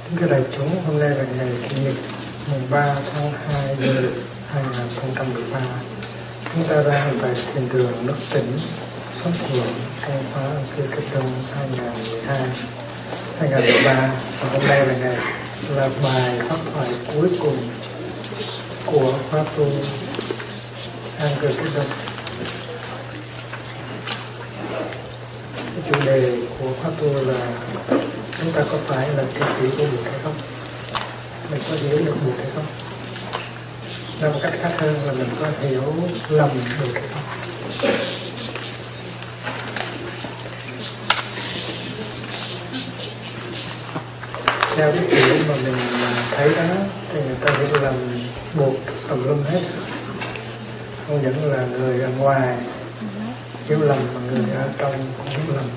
Thưa đại chúng, hôm nay là ngày Chủ nhật mùng 3 tháng 2 năm 2013. Chúng ta đang tại thiền đường Nước Tỉnh, Sống Thiện, trong khóa Kia Kết Đông 2013. Và hôm nay là bài pháp thoại cuối cùng của khóa tu An Cơ Kết Đông. Chủ đề của khóa tu là chúng ta có phải là tri kỷ của Bụt hay không? Mình có hiểu được Bụt hay không? Nói một cách khác hơn là mình có hiểu lầm được hay không? Theo cái kiểu mà mình thấy đó thì người ta hiểu lầm Bụt tùm lum hết. Không những là người ở ngoài hiểu lầm mà người ở trong cũng hiểu lầm.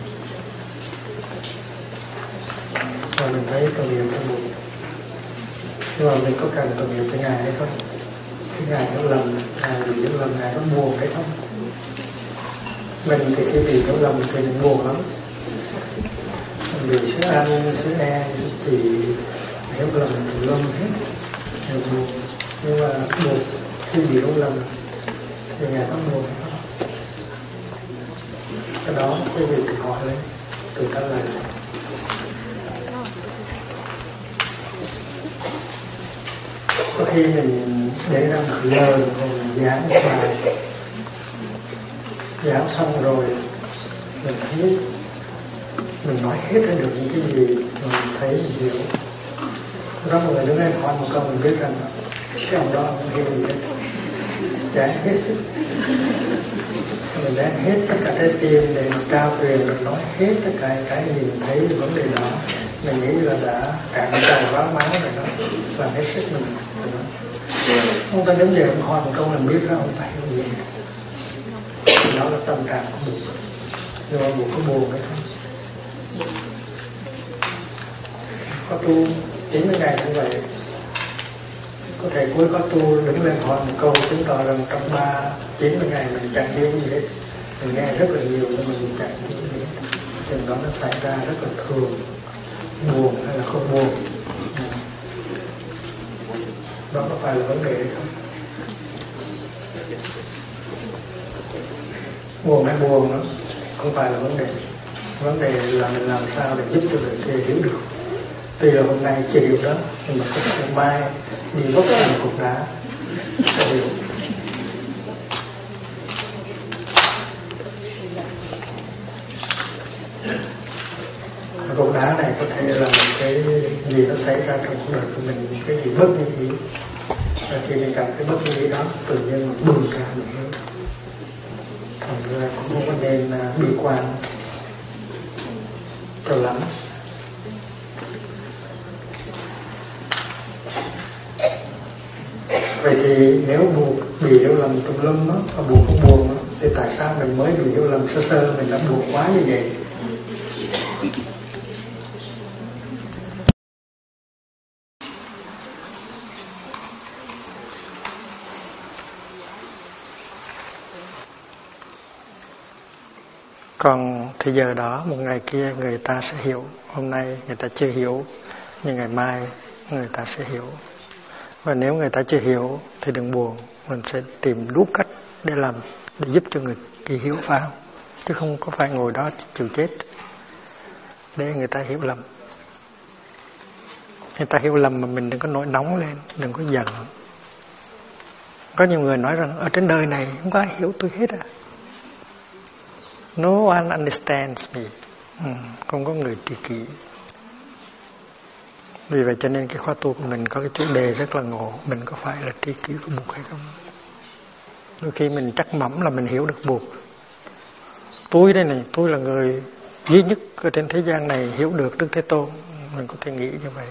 Và mình thấy tội nghiệp cho Bụt. Nhưng mà mình có cần tội nghiệp cho Ngài hay không? Cái Ngài hiểu lầm, Ngài hiểu lầm, Ngài có buồn hay không? Mình thì khi bị hiểu lầm thì mình buồn lắm. Vì sứ ăn, sứ e thì hiểu lầm thì lum hết, thì buồn. Nhưng mà Bụt khi bị hiểu lầm thì Ngài có buồn hay không? Cái đó quý vị tự hỏi lên, tự trả lời. Có khi mình để ra một lời rồi mình giảng một bài, giảng xong rồi mình thấy mình nói hết ra được những cái gì mà mình thấy mình hiểu. Đó mọi người đứng lên hỏi một câu mình biết rằng cái ông đó không hiểu gì hết, giảng hết sức, mình đang hết tất cả trái tim để mình trao truyền, mình nói hết tất cả cái gì mình thấy vấn đề đó. Mình nghĩ là đã cạn tràn quá máu rồi đó, làm hết sức mình. Ông ta đến giờ ông hỏi một câu mình biết ra ông ta hiểu gì. Đó là tâm trạng của Bụt. Nhưng mà Bụt có buồn hay không? Có tu 90 ngày như vậy, có thể cuối có tu đứng lên hỏi một câu chứng tỏ rằng trong 90 ngày mình chẳng hiểu gì hết. Mình nghe rất là nhiều nhưng mình chẳng hiểu gì hết. Chuyện đó nó xảy ra rất là thường. Buồn hay là không buồn, đó có phải là vấn đề hay không? Buồn hay buồn đó không phải là vấn đề. Vấn đề là mình làm sao để giúp cho người kia hiểu được. Tuy là hôm nay chưa hiểu đó, nhưng mà có thể mai đi vấp phải một cục đá sẽ hiểu. Cục đá này có thể là một cái gì nó xảy ra trong cuộc đời của mình, cái gì bất như ý. Và khi mình cảm thấy bất như ý đó, tự nhiên mình bừng ra mình hiểu. Thành ra cũng không có nên bi quan cho lắm. Vậy thì nếu Bụt bị hiểu lầm tùm lum đó, và Bụt không buồn đó, thì tại sao mình mới bị hiểu lầm sơ sơ mình đã buồn quá như vậy? Còn thì giờ đó một ngày kia người ta sẽ hiểu. Hôm nay người ta chưa hiểu, nhưng ngày mai người ta sẽ hiểu. Và nếu người ta chưa hiểu thì đừng buồn, mình sẽ tìm đúng cách để làm, để giúp cho người kia hiểu vào, chứ không có phải ngồi đó chịu chết để người ta hiểu lầm. Người ta hiểu lầm mà mình đừng có nổi nóng lên, đừng có giận. Có nhiều người nói rằng ở trên đời này không có ai hiểu tôi hết à. No one understands me. Không có người tri kỷ. Vì vậy cho nên cái khóa tu của mình có cái chủ đề rất là ngộ. Mình có phải là tri kỷ của Bụt hay không? Đôi khi mình chắc mẩm là mình hiểu được Bụt. Tôi đây này, tôi là người duy nhất ở trên thế gian này hiểu được Đức Thế Tôn. Mình có thể nghĩ như vậy.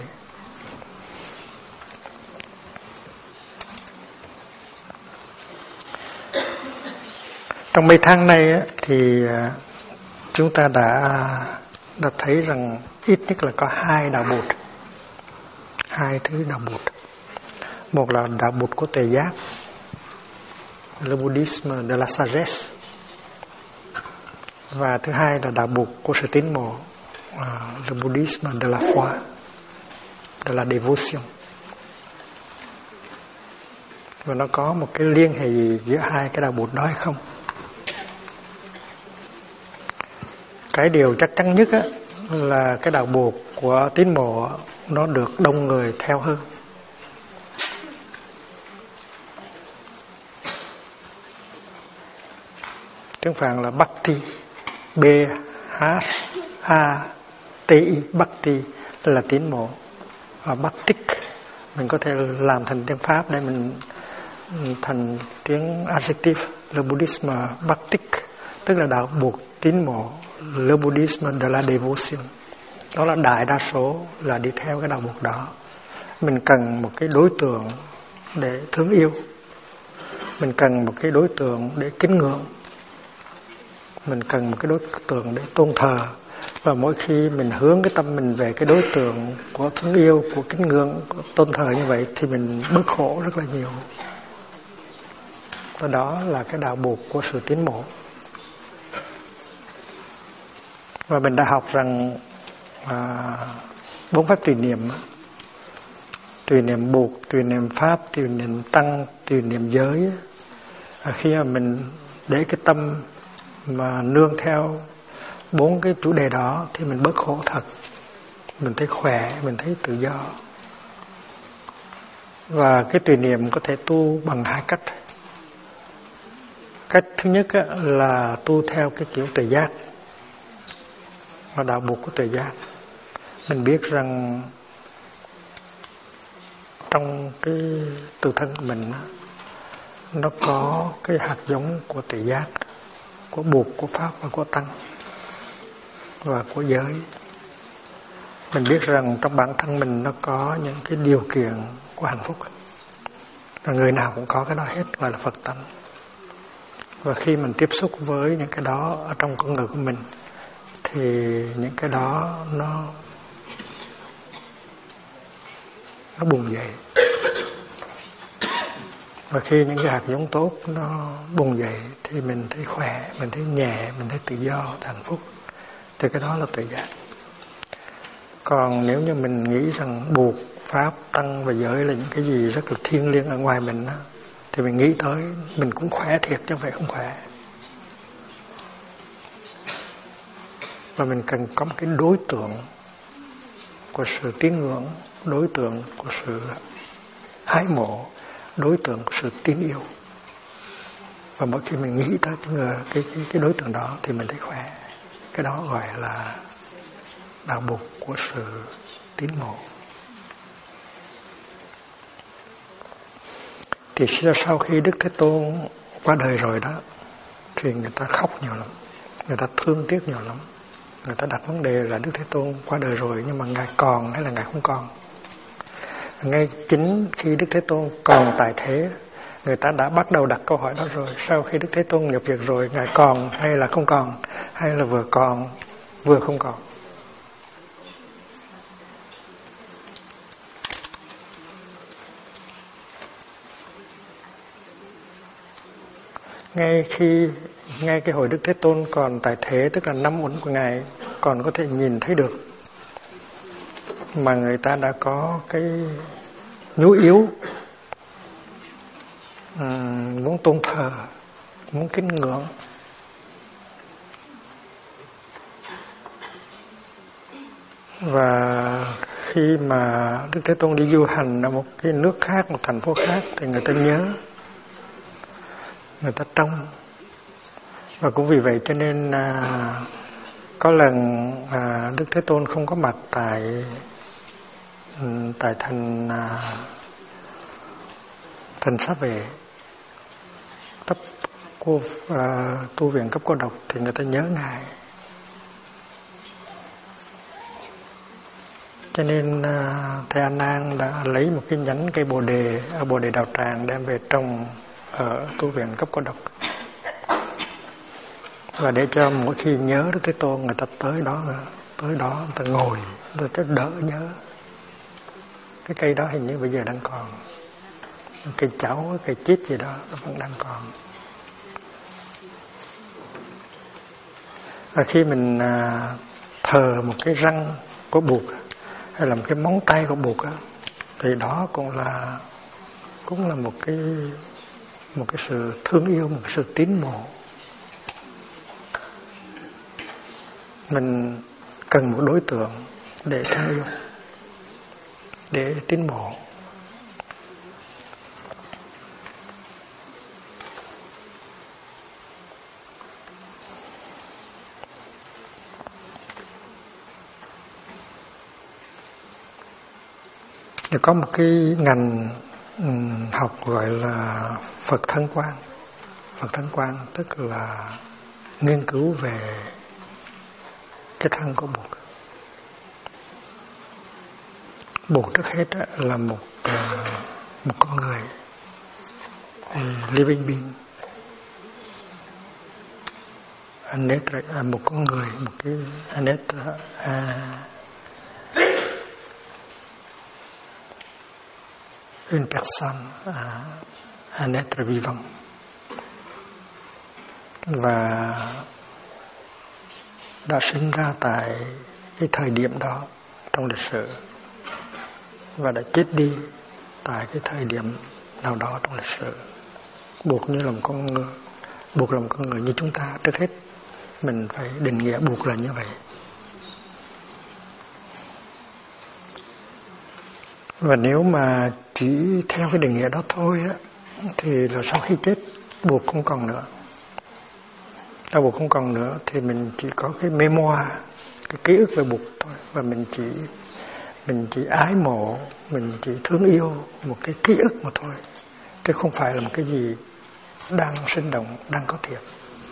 Trong mấy tháng này thì chúng ta đã thấy rằng ít nhất là có hai đạo Bụt, hai thứ đạo Bụt. Một là đạo Bụt của tuệ giác, le bouddhisme de la sagesse, và thứ hai là đạo Bụt của sự tín ngộ, le bouddhisme de la foi. đó là devotion. Và nó có một cái liên hệ gì giữa hai cái đạo Bụt đó hay không? Cái điều chắc chắn nhất á, là cái đạo Bụt của tín mộ nó được đông người theo hơn. Tiếng Phạn là Bhakti, B-H-A-T-I, Bhakti là tín mộ. Và Bhaktik mình có thể làm thành tiếng Pháp để mình thành tiếng adjective. Le Bouddhisme Bhaktik tức là đạo Bụt tín mộ. Le Bouddhisme de la Devotion, đó là đại đa số là đi theo cái đạo Bụt đó. Mình cần một cái đối tượng để thương yêu, mình cần một cái đối tượng để kính ngưỡng, mình cần một cái đối tượng để tôn thờ. Và mỗi khi mình hướng cái tâm mình về cái đối tượng của thương yêu, của kính ngưỡng, của tôn thờ như vậy thì mình bớt khổ rất là nhiều. Và đó là cái đạo Bụt của sự tín mộ. Và mình đã học rằng 4 phép tùy niệm: tùy niệm Bụt, tùy niệm Pháp, tùy niệm Tăng, tùy niệm giới. Khi mà mình để cái tâm mà nương theo 4 cái chủ đề đó thì mình bớt khổ thật, mình thấy khỏe, mình thấy tự do. Và cái tùy niệm có thể tu bằng 2 cách. Cách thứ nhất là tu theo cái kiểu tự giác, và đạo Bụt của tự giác. Mình biết rằng trong cái tự thân của mình nó có cái hạt giống của tự giác, của Bụt, của Pháp và của Tăng và của giới. Mình biết rằng trong bản thân mình nó có những cái điều kiện của hạnh phúc, và người nào cũng có cái đó hết, gọi là Phật tánh. Và khi mình tiếp xúc với những cái đó ở trong con người của mình thì những cái đó nó bùng dậy. Và khi những cái hạt giống tốt nó bùng dậy thì mình thấy khỏe, mình thấy nhẹ, mình thấy tự do, hạnh phúc. Thì cái đó là tự giác. Còn nếu như mình nghĩ rằng Bụt, Pháp, Tăng và giới là những cái gì rất là thiêng liêng ở ngoài mình đó, thì mình nghĩ tới mình cũng khỏe thiệt chứ không phải không khỏe. Và mình cần có một cái đối tượng của sự tín ngưỡng, đối tượng của sự ái mộ, đối tượng của sự tín yêu. Và mỗi khi mình nghĩ tới cái đối tượng đó thì mình thấy khỏe. Cái đó gọi là đạo Bụt của sự tín mộ. Thì sau khi Đức Thế Tôn qua đời rồi đó, thì người ta khóc nhiều lắm, người ta thương tiếc nhiều lắm. Người ta đặt vấn đề là Đức Thế Tôn qua đời rồi nhưng mà Ngài còn hay là Ngài không còn. Ngay chính khi Đức Thế Tôn còn tại thế, người ta đã bắt đầu đặt câu hỏi đó rồi. Sau khi Đức Thế Tôn nhập diệt rồi, Ngài còn hay là không còn, hay là vừa còn vừa không còn. Ngay cái hồi Đức Thế Tôn còn tại thế, tức là 5 uẩn của Ngài còn có thể nhìn thấy được, mà người ta đã có cái nhu yếu muốn tôn thờ, muốn kính ngưỡng. Và khi mà Đức Thế Tôn đi du hành ở một cái nước khác, một thành phố khác, thì người ta nhớ, người ta trông. Và cũng vì vậy cho nên có lần Đức Thế Tôn không có mặt tại thành Xá Vệ, tu viện Cấp Cô Độc, thì người ta nhớ Ngài. Cho nên Thầy A Nan đã lấy một cái nhánh cây bồ đề ở Bồ Đề Đạo Tràng đem về trồng ở tu viện Cấp Cô Độc, và để cho mỗi khi nhớ Đức Thế Tôn, người ta tới đó người ta ngồi, người ta đỡ nhớ. Cái cây đó hình như bây giờ đang còn, cây cháu, cây chít gì đó nó vẫn đang còn. Và khi mình thờ một cái răng của Bụt hay là một cái móng tay của Bụt á, thì đó cũng là một cái sự thương yêu, một cái sự tín mộ. Mình cần một đối tượng để thương yêu, để tín mộ. Thì có một cái ngành học gọi là Phật thân quan. Phật thân quan tức là nghiên cứu về cái thân của Bụt. Bụt trước hết là một con người, living being, một con người, một cái une personne, un être vivant. Và đã sinh ra tại cái thời điểm đó trong lịch sử và đã chết đi tại cái thời điểm nào đó trong lịch sử. Bụt như là một con người, Bụt là một con người như chúng ta. Trước hết mình phải định nghĩa Bụt là như vậy. Và nếu mà chỉ theo cái định nghĩa đó thôi á, thì là sau khi chết Bụt không còn nữa. Sau Bụt không còn nữa thì mình chỉ có cái memoir, cái ký ức về Bụt thôi. Và mình chỉ ái mộ, mình chỉ thương yêu một cái ký ức mà thôi, chứ không phải là một cái gì đang sinh động, đang có thiệt.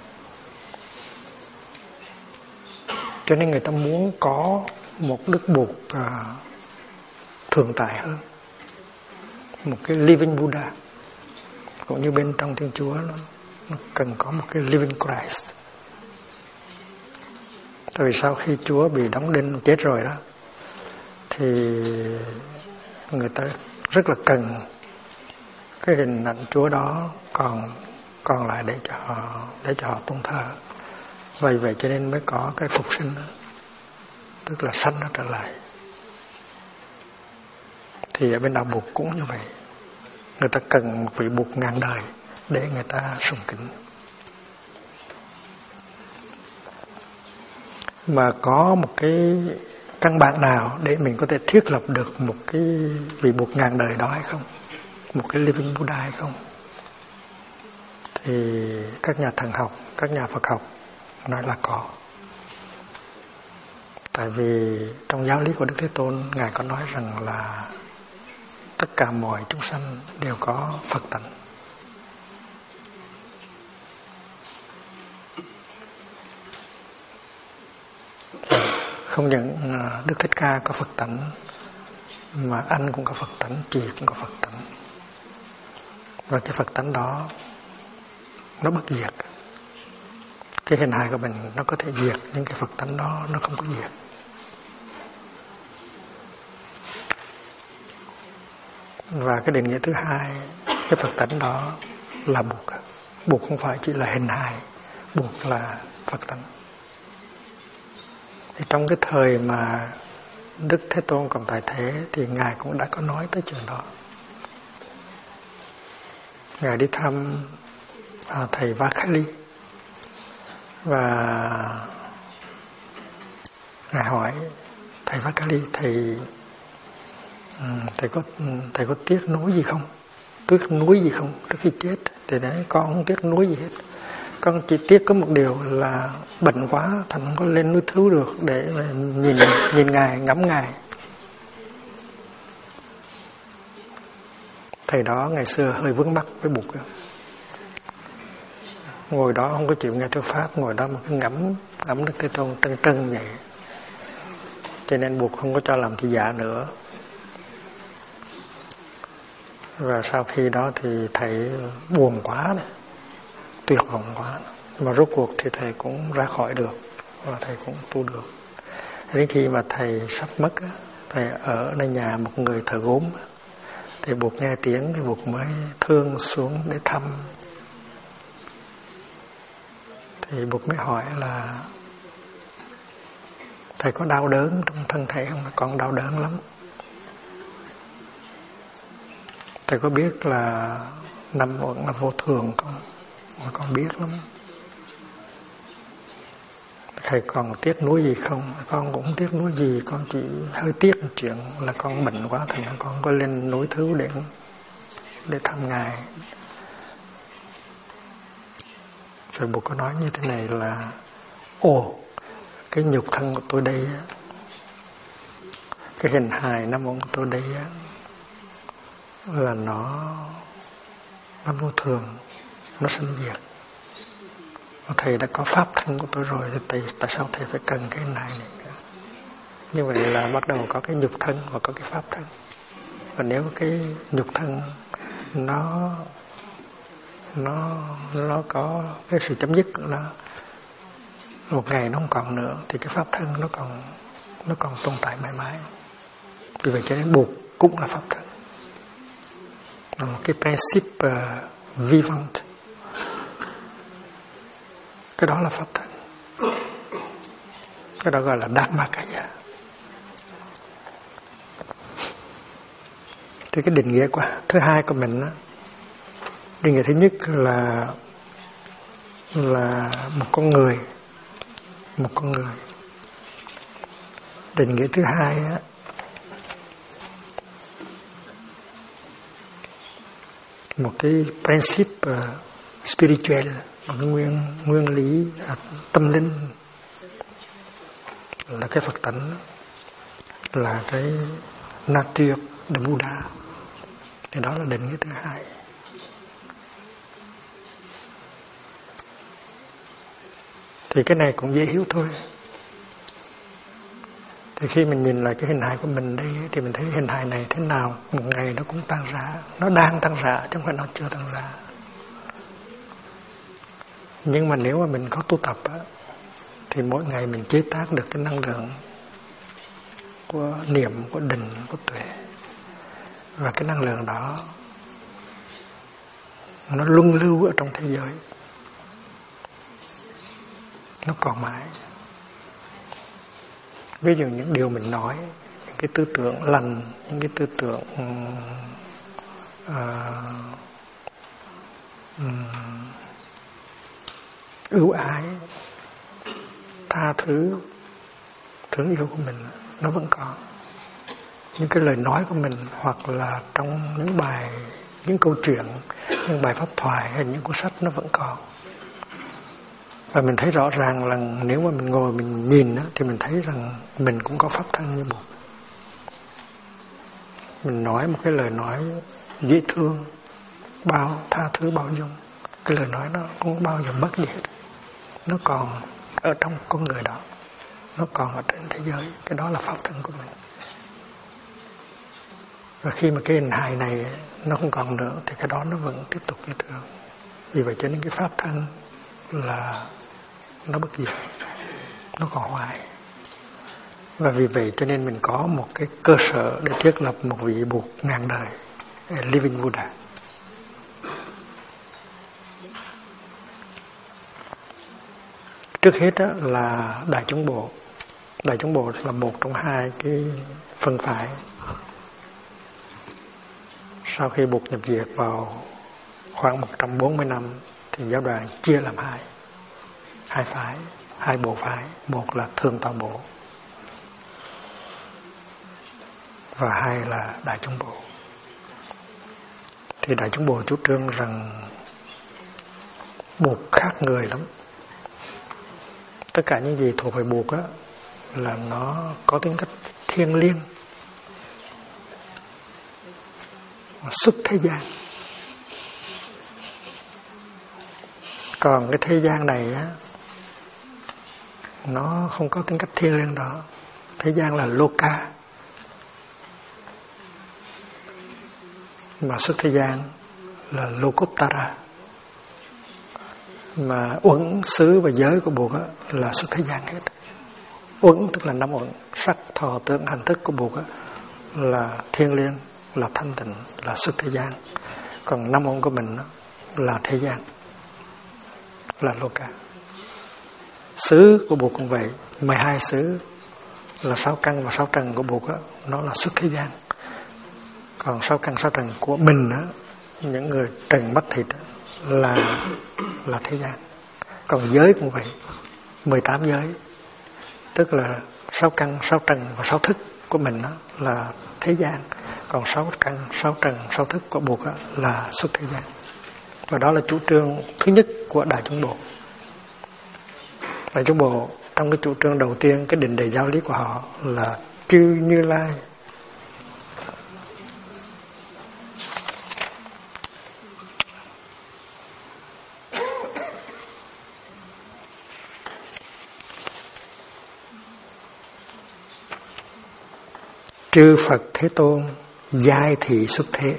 Cho nên người ta muốn có một Đức Bụt thường tại hơn, một cái living Buddha. Cũng như bên trong Thiên Chúa nó cần có một cái living Christ. Tại vì sau khi Chúa bị đóng đinh chết rồi đó, thì người ta rất là cần cái hình ảnh Chúa đó còn lại để cho họ tôn thờ. Vậy cho nên mới có cái phục sinh đó, tức là sanh nó trở lại. Thì ở bên đạo Bụt cũng như vậy. Người ta cần một vị Bụt ngàn đời để người ta sùng kính. Mà có một cái căn bản nào để mình có thể thiết lập được một cái vị Bụt ngàn đời đó hay không? Một cái living Buddha hay không? Thì các nhà thần học, các nhà Phật học nói là có. Tại vì trong giáo lý của Đức Thế Tôn, Ngài có nói rằng là tất cả mọi chúng sanh đều có Phật tánh. Không những Đức Thích Ca có Phật tánh, mà anh cũng có Phật tánh, chị cũng có Phật tánh. Và cái Phật tánh đó nó bất diệt. Cái hình hài của mình nó có thể diệt, nhưng cái Phật tánh đó nó không có diệt. Và cái định nghĩa thứ hai, cái Phật tánh đó là Bụt. Bụt không phải chỉ là hình hài, Bụt là Phật tánh. Thì trong cái thời mà Đức Thế Tôn còn tại thế thì Ngài cũng đã có nói tới chuyện đó. Ngài đi thăm thầy Vakali và Ngài hỏi thầy Vakali, thầy có tiếc nuối gì không? Tiếc nuối gì không? Trước khi chết thì đấy, con không tiếc nuối gì hết. Con chỉ tiếc có một điều là bệnh quá, thành không có lên núi Thứu được để mà nhìn Ngài, ngắm Ngài. Thầy đó ngày xưa hơi vướng mắc với Bụt. Ngồi đó không có chịu nghe thuyết pháp, ngồi đó mà cứ ngắm Đức Thế Tôn trân vậy. Cho nên Bụt không có cho làm thị giả nữa. Và sau khi đó thì thầy buồn quá này, tuyệt vọng quá, mà rốt cuộc thì thầy cũng ra khỏi được và thầy cũng tu được. Đến khi mà thầy sắp mất, thầy ở nơi nhà một người thợ gốm, thì Bụt nghe tiếng thì Bụt mới thương xuống để thăm. Thì Bụt mới hỏi là Thầy có đau đớn trong thân thể không? Con đau đớn lắm. Thầy có biết là năm uẩn là vô thường không? Mà con biết lắm. Thầy còn tiếc nuối gì không? Con cũng tiếc nuối gì, con chỉ hơi tiếc một chuyện là con bệnh quá, thành ra con có lên núi Thứ để thăm Ngài. Rồi Bụt có nói như thế này là: cái nhục thân của tôi đây, cái hình hài năm uẩn của tôi đây là nó vô thường, nó sinh diệt. Thầy đã có pháp thân của tôi rồi thì tại sao thầy phải cần cái này nữa? Như vậy là bắt đầu có cái nhục thân và có cái pháp thân. Và nếu cái nhục thân nó có cái sự chấm dứt, một ngày nó không còn nữa, thì cái pháp thân nó còn tồn tại mãi mãi. Vì vậy cho nên Bụt cũng là pháp thân, là một cái principe vivant. Cái đó là pháp thân. Cái đó gọi là Dhammakaya. Thì cái định nghĩa thứ hai của mình đó, định nghĩa thứ nhất là một con người. Định nghĩa thứ hai á, một cái principe spiritual, một cái nguyên lý tâm linh, là cái Phật tánh, là cái nature de Buddha. Thì đó là định nghĩa thứ hai. Thì cái này cũng dễ hiểu thôi. Thì khi mình nhìn lại cái hình hài của mình đây thì mình thấy hình hài này thế nào, một ngày nó cũng tan rã. Nó đang tan rã chứ không phải nó chưa tan rã. Nhưng mà nếu mà mình có tu tập á, thì mỗi ngày mình chế tác được cái năng lượng của niệm, của định, của tuệ. Và cái năng lượng đó nó luân lưu ở trong thế giới, nó còn mãi. Ví dụ những điều mình nói, những cái tư tưởng lành, những cái tư tưởng ưu ái, tha thứ, thương yêu của mình, nó vẫn còn. Những cái lời nói của mình, hoặc là trong những câu chuyện, những bài pháp thoại hay những cuốn sách, nó vẫn còn. Và mình thấy rõ ràng là nếu mà mình ngồi mình nhìn á, thì mình thấy rằng mình cũng có pháp thân như Bụt. Mình nói một cái lời nói dễ thương, tha thứ, bao dung, cái lời nói nó không bao giờ mất đi hết. Nó còn ở trong con người đó, nó còn ở trên thế giới. Cái đó là pháp thân của mình. Và khi mà cái hình hài này nó không còn nữa thì cái đó nó vẫn tiếp tục như thường. Vì vậy cho nên cái pháp thân là nó bất diệt, nó còn hoài. Và vì vậy cho nên mình có một cái cơ sở để thiết lập một vị Bụt ngàn đời, Living Buddha. Trước hết đó là Đại Chúng Bộ. Đại Chúng Bộ là một trong hai cái phân phái. Sau khi Bụt nhập diệt vào khoảng 140 năm thì giáo đoàn chia làm hai phái, hai bộ phái. Một là Thường Tọa Bộ và hai là Đại Chúng Bộ. Thì Đại Chúng Bộ chủ trương rằng Bụt khác người lắm. Tất cả những gì thuộc về Bụt á là nó có tính cách thiêng liêng, xuất thế gian. Còn cái thế gian này á, nó không có tính cách thiêng liêng đó. Thế gian là loka, mà xuất thế gian là lokuttara. Mà uẩn xứ và giới của Bụt á là xuất thế gian hết. Uẩn tức là năm uẩn, sắc, thọ, tưởng, hành, thức của Bụt á là thiêng liêng, là thanh tịnh, là xuất thế gian. Còn năm uẩn của mình á là thế gian, là loka. Xứ của Bụt cũng vậy, 12 xứ là 6 căn và 6 trần của Bụt á, nó là xuất thế gian. Còn 6 căn 6 trần của mình á, những người trần mắt thịt á, là thế gian. Còn giới cũng vậy, 18 giới, tức là 6 căn 6 trần và 6 thức của mình á, là thế gian. Còn 6 căn 6 trần 6 thức của Bụt á, là xuất thế gian. Và đó là chủ trương thứ nhất của Đại Chúng Bộ. Đại Chúng Bộ trong cái chủ trương đầu tiên, cái định đề giáo lý của họ là chư Như Lai chư Phật Thế Tôn giai thị xuất thế.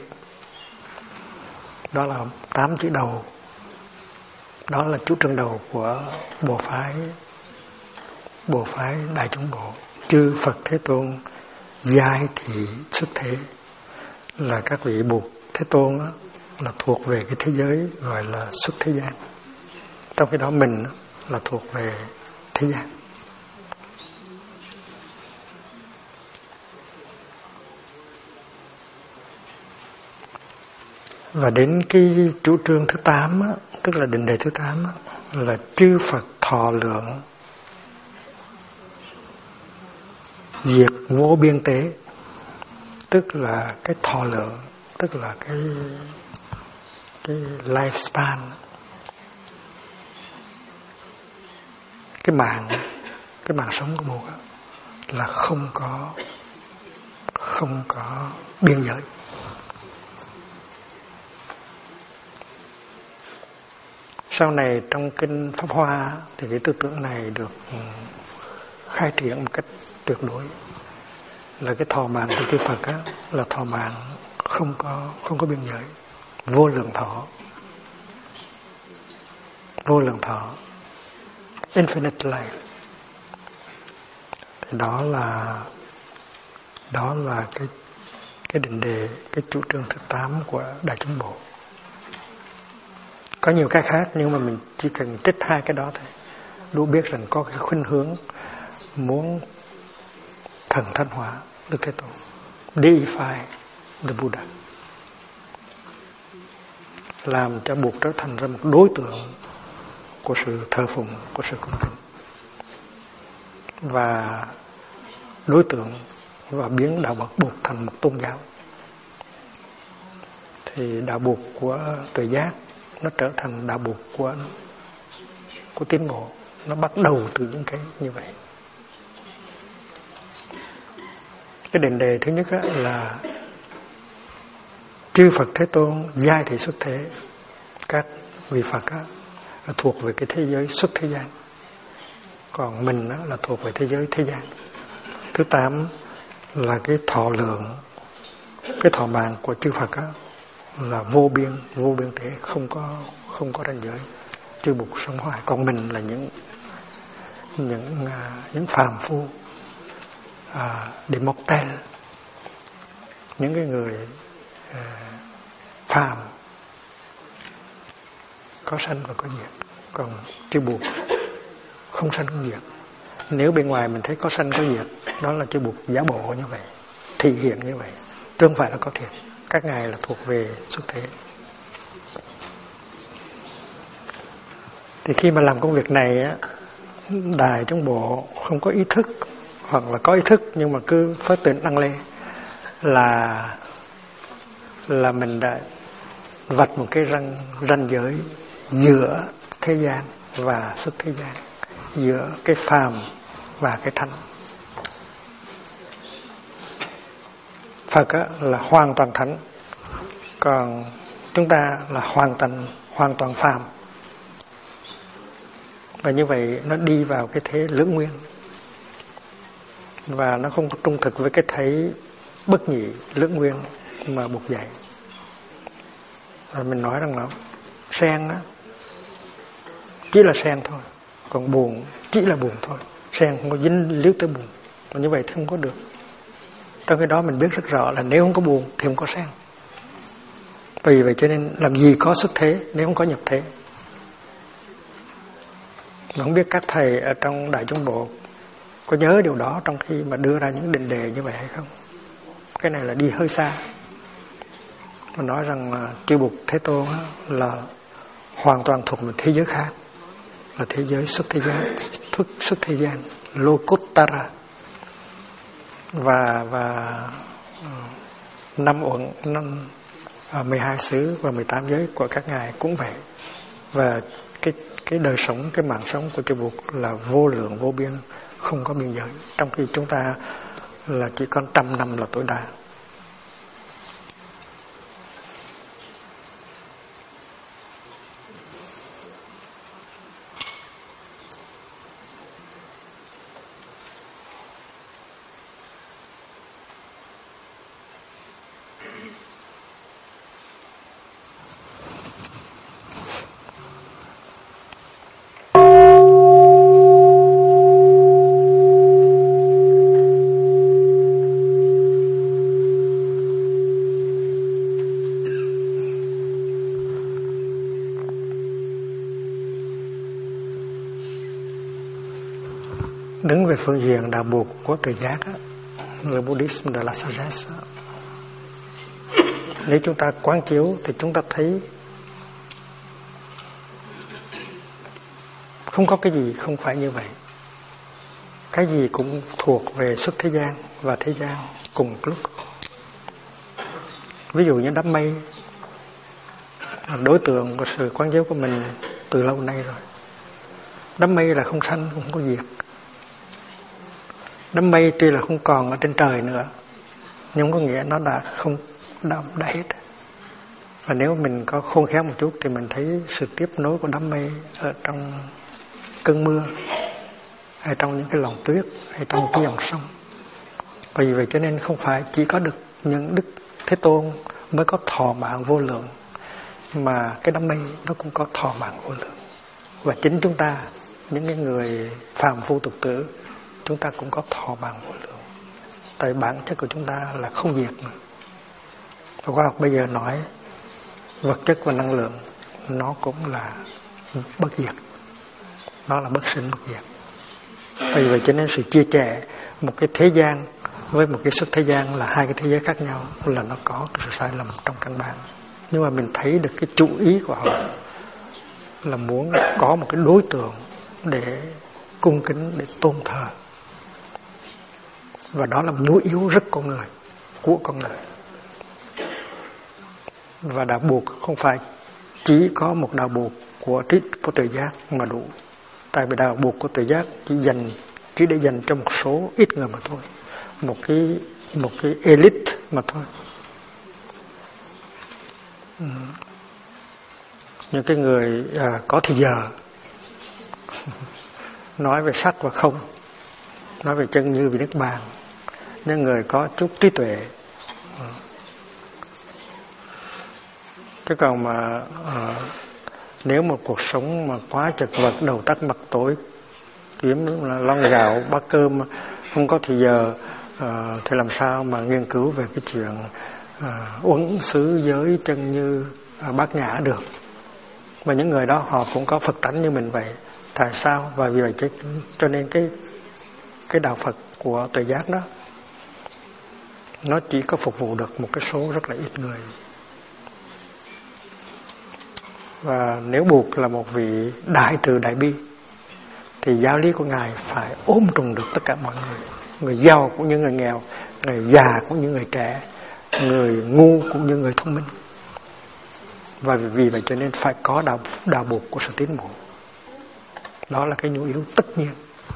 Đó là 8 chữ đầu. Đó là chủ trương đầu của bộ phái Đại Chúng Bộ. Chư Phật Thế Tôn giai thị xuất thế, là các vị Bụt Thế Tôn đó, là thuộc về cái thế giới gọi là xuất thế gian. Trong khi đó mình là thuộc về thế gian. Và đến cái chủ trương thứ 8 á, tức là định đề thứ 8 á, là chư Phật thọ lượng diệt vô biên tế, tức là cái thọ lượng, tức là cái lifespan, cái mạng sống của Bụt là không có biên giới. Sau này trong kinh Pháp Hoa thì cái tư tưởng này được khai triển một cách tuyệt đối, là cái thọ mạng của chư Phật á, là thọ mạng không có biên giới, vô lượng thọ, infinite life. Thì đó là cái định đề, cái chủ trương thứ 8 của Đại Chúng Bộ. Có nhiều cái khác nhưng mà mình chỉ cần trích 2 cái đó thôi, đủ biết rằng có cái khuynh hướng muốn thần thánh hóa Đức Thế Tôn, deify the Buddha, làm cho Bụt trở thành ra một đối tượng của sự thờ phụng, của sự cung kính, và đối tượng và biến đạo Bụt thành một tôn giáo. Thì đạo Bụt của tuệ giác nó trở thành đạo Bụt của tiến bộ. Nó bắt đầu từ những cái như vậy. Cái định đề thứ nhất là chư Phật Thế Tôn giai thị xuất thế. Các vị Phật là thuộc về cái thế giới xuất thế gian, còn mình là thuộc về thế giới thế gian. Thứ 8 là cái thọ lượng, cái thọ mạng của chư Phật là vô biên tế, không có ranh giới. Chư Bụt sống hoài, còn mình là những phàm phu, des mortels, những cái người phàm, có sanh và có diệt. Còn chư Bụt không sanh không diệt. Nếu bên ngoài mình thấy có sanh có diệt, đó là chư Bụt giả bộ như vậy, thị hiện như vậy, chứ không phải là có thiệt. Các ngài là thuộc về xuất thế. Thì khi mà làm công việc này á, Đại Chúng Bộ không có ý thức, hoặc là có ý thức nhưng mà cứ phát triển năng lên, là mình đã vạch một cái ranh giới giữa thế gian và xuất thế gian, giữa cái phàm và cái thánh. Phật là hoàn toàn thánh, còn chúng ta là hoàn toàn phàm. Và như vậy nó đi vào cái thế lưỡng nguyên, và nó không có trung thực với cái thấy bất nhị lưỡng nguyên mà Bụt dạy. Rồi mình nói rằng là sen chỉ là sen thôi, còn buồn chỉ là buồn thôi. Sen không có dính líu tới buồn, và như vậy thì không có được. Trong cái đó mình biết rất rõ là nếu không có buồn thì không có sen. Vì vậy cho nên làm gì có xuất thế nếu không có nhập thế. Mà không biết các thầy ở trong Đại Chúng Bộ Có nhớ điều đó trong khi mà đưa ra những định đề như vậy hay không? Cái này là đi hơi xa. Nó nói rằng chư Bụt Thế Tôn là hoàn toàn thuộc một thế giới khác, là thế giới xuất thế gian, Lokuttara. Và 12 xứ và 18 giới của các ngài cũng vậy. Và cái đời sống, cái mạng sống của chư Bụt là vô lượng vô biên, không có biên giới, trong khi chúng ta là chỉ còn 100 năm là tối đa. Đứng về phương diện đạo buộc của tự giác, le Buddhisme de la sagesse, nếu chúng ta quán chiếu thì chúng ta thấy không có cái gì không phải như vậy. Cái gì cũng thuộc về xuất thế gian và thế gian cùng lúc. Ví dụ như đám mây, đối tượng của sự quán chiếu của mình từ lâu nay rồi. Đám mây là không sanh, không có diệt. Đám mây tuy là không còn ở trên trời nữa, nhưng có nghĩa nó đã hết. Và nếu mình có khôn khéo một chút thì mình thấy sự tiếp nối của đám mây ở trong cơn mưa, hay trong những cái lòng tuyết, hay trong cái dòng sông. Vì vậy cho nên không phải chỉ có được những Đức Thế Tôn mới có thọ mạng vô lượng, mà cái đám mây nó cũng có thọ mạng vô lượng. Và chính chúng ta, những cái người phàm phu tục tử, chúng ta cũng có thọ mạng vô lượng. Tại bản chất của chúng ta là không diệt mà. Và khoa học bây giờ nói vật chất và năng lượng nó cũng là bất diệt, nó là bất sinh bất diệt. Vì vậy cho nên sự chia sẻ một cái thế gian với một cái xuất thế gian là hai cái thế giới khác nhau, là nó có cái sự sai lầm trong căn bản. Nhưng mà mình thấy được cái chủ ý của họ là muốn có một cái đối tượng để cung kính, để tôn thờ. Và đó là một nhu yếu rất con người, của con người. Và đạo buộc không phải chỉ có một đạo buộc của tự giác mà đủ. Tại vì đạo buộc của tự giác chỉ để dành cho một số ít người mà thôi, một cái elite mà thôi. Những cái người có thì giờ nói về sắc và không, nói về chân như về nước bàn, những người có chút trí tuệ. Chứ còn mà nếu một cuộc sống mà quá chật vật, đầu tắt mặt tối, kiếm là lon gạo bát cơm, không có thì giờ, thì làm sao mà nghiên cứu về cái chuyện uẩn xứ giới chân như bát nhã được. Và những người đó họ cũng có Phật tánh như mình vậy. Tại sao? Và vì vậy cho nên cái đạo Phật của tự giác đó nó chỉ có phục vụ được một cái số rất là ít người. Và nếu buộc là một vị đại từ đại bi thì giáo lý của Ngài phải ôm trùng được tất cả mọi người. Người giàu cũng như người nghèo, người già cũng như người trẻ, người ngu cũng như người thông minh. Và vì vậy cho nên phải có đạo buộc của sự tiến bộ. Đó là cái nhu yếu tất nhiên.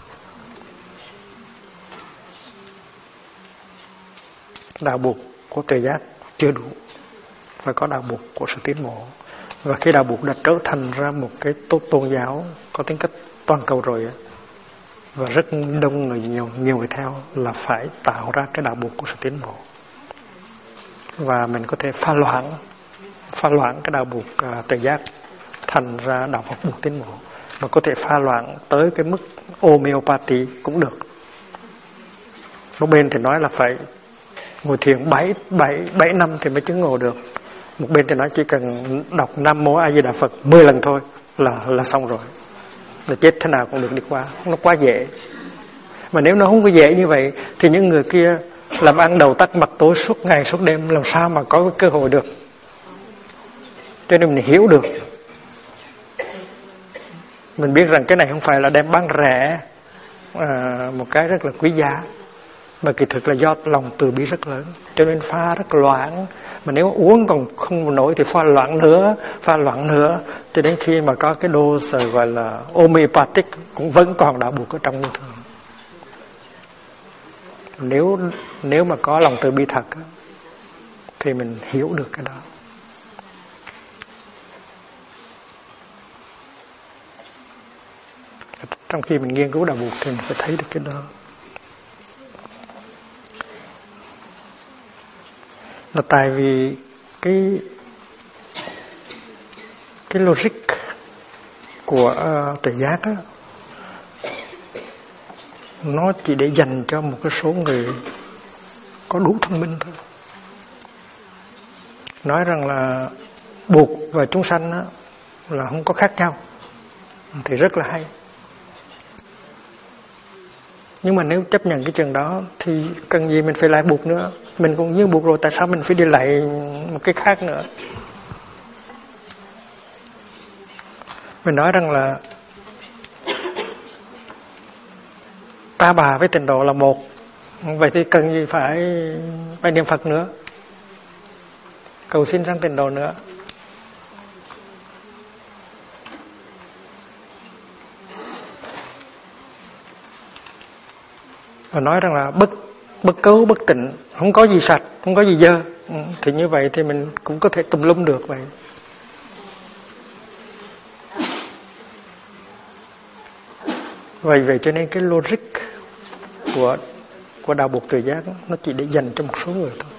Đạo buộc của tự giác chưa đủ, phải có đạo buộc của sự tiến bộ. Và khi đạo buộc đã trở thành ra một cái tôn giáo có tính cách toàn cầu rồi, và rất đông người, nhiều người theo, là phải tạo ra cái đạo buộc của sự tiến bộ. Và mình có thể pha loãng cái đạo buộc tự giác thành ra đạo Phật buộc tiến bộ, mà có thể pha loãng tới cái mức homeopathy cũng được. Một bên thì nói là phải ngồi thiền 7 năm thì mới chứng ngộ được. Một bên thì nói chỉ cần đọc Nam Mô A Di Đà Phật 10 lần thôi là xong rồi. Là chết thế nào cũng được đi qua. Nó quá dễ. Mà nếu nó không có dễ như vậy thì những người kia làm ăn đầu tắt mặt tối suốt ngày suốt đêm làm sao mà có cái cơ hội được. Cho nên mình hiểu được, mình biết rằng cái này không phải là đem bán rẻ một cái rất là quý giá, mà kỳ thực là do lòng từ bi rất lớn. Cho nên pha rất loãng, mà nếu uống còn không nổi thì pha loãng nữa, cho đến khi mà có cái dose gọi là homeopathic cũng vẫn còn đạo buộc ở trong như thường. Nếu mà có lòng từ bi thật thì mình hiểu được cái đó. Trong khi mình nghiên cứu đạo buộc thì mình phải thấy được cái đó. Là tại vì cái logic của tự giác á, nó chỉ để dành cho một cái số người có đủ thông minh thôi. Nói rằng là buộc và chúng sanh á, là không có khác nhau thì rất là hay. Nhưng mà nếu chấp nhận cái chuyện đó thì cần gì mình phải lại buộc nữa. Mình cũng như buộc rồi, tại sao mình phải đi lại một cái khác nữa? Mình nói rằng là ta bà với tịnh độ là một, vậy thì cần gì phải niệm Phật nữa, cầu xin sang tịnh độ nữa. Và nói rằng là bất cấu bất tịnh, không có gì sạch, không có gì dơ, thì như vậy thì mình cũng có thể tùm lum được vậy. Vậy cho nên cái logic của đạo buộc tự giác nó chỉ để dành cho một số người thôi,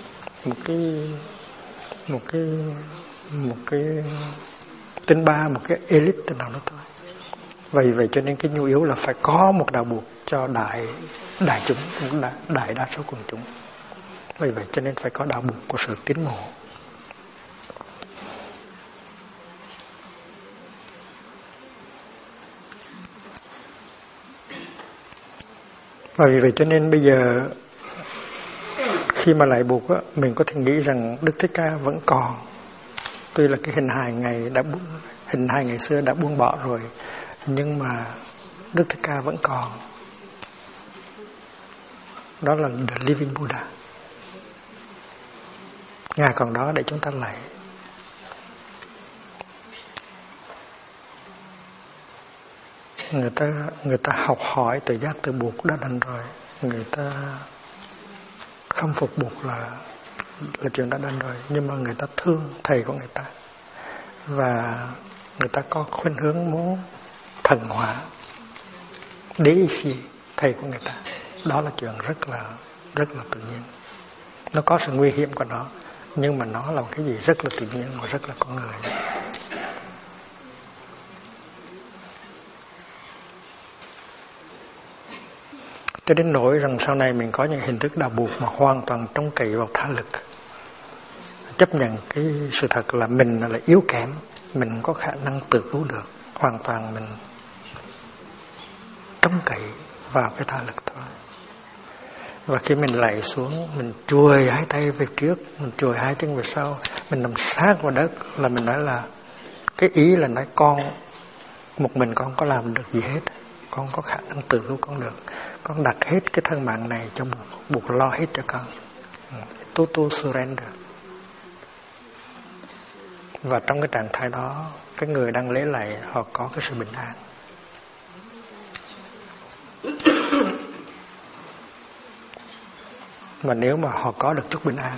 một cái tinh ba, một cái elite nào đó thôi. Vậy cho nên cái nhu yếu là phải có một đạo buộc cho đại chúng, đại đa số quần chúng. Vậy cho nên phải có đạo buộc của sự tín ngộ. Vậy cho nên bây giờ khi mà lại buộc á, mình có thể nghĩ rằng Đức Thích Ca vẫn còn. Tuy là cái hình hài ngày xưa đã buông bỏ rồi, nhưng mà Đức Thích Ca vẫn còn. Đó là the living Buddha. Ngài còn đó để chúng ta lạy. Người ta học hỏi tự giác tự buộc đã đành rồi. Người ta khâm phục buộc là chuyện đã đành rồi. Nhưng mà người ta thương thầy của người ta, và người ta có khuynh hướng muốn thần hóa đế khi thầy của người ta. Đó là chuyện rất là tự nhiên. Nó có sự nguy hiểm của nó, nhưng mà nó là cái gì rất là tự nhiên và rất là con người. Cho đến nỗi rằng sau này mình có những hình thức đạo buộc mà hoàn toàn trông cậy vào tha lực, chấp nhận cái sự thật là mình là yếu kém, mình không có khả năng tự cứu được, hoàn toàn mình trông cậy vào cái tha lực thôi. Và khi mình lạy xuống, mình chuồi hai tay về trước, mình chuồi hai chân về sau, mình nằm sát vào đất, là mình nói là cái ý là nói một mình con không có làm được gì hết, con có khả năng tự cứu con được, con đặt hết cái thân mạng này cho buộc lo hết cho con. Total surrender. Và trong cái trạng thái đó, cái người đang lễ lạy họ có cái sự bình an. Mà nếu mà họ có được chút bình an,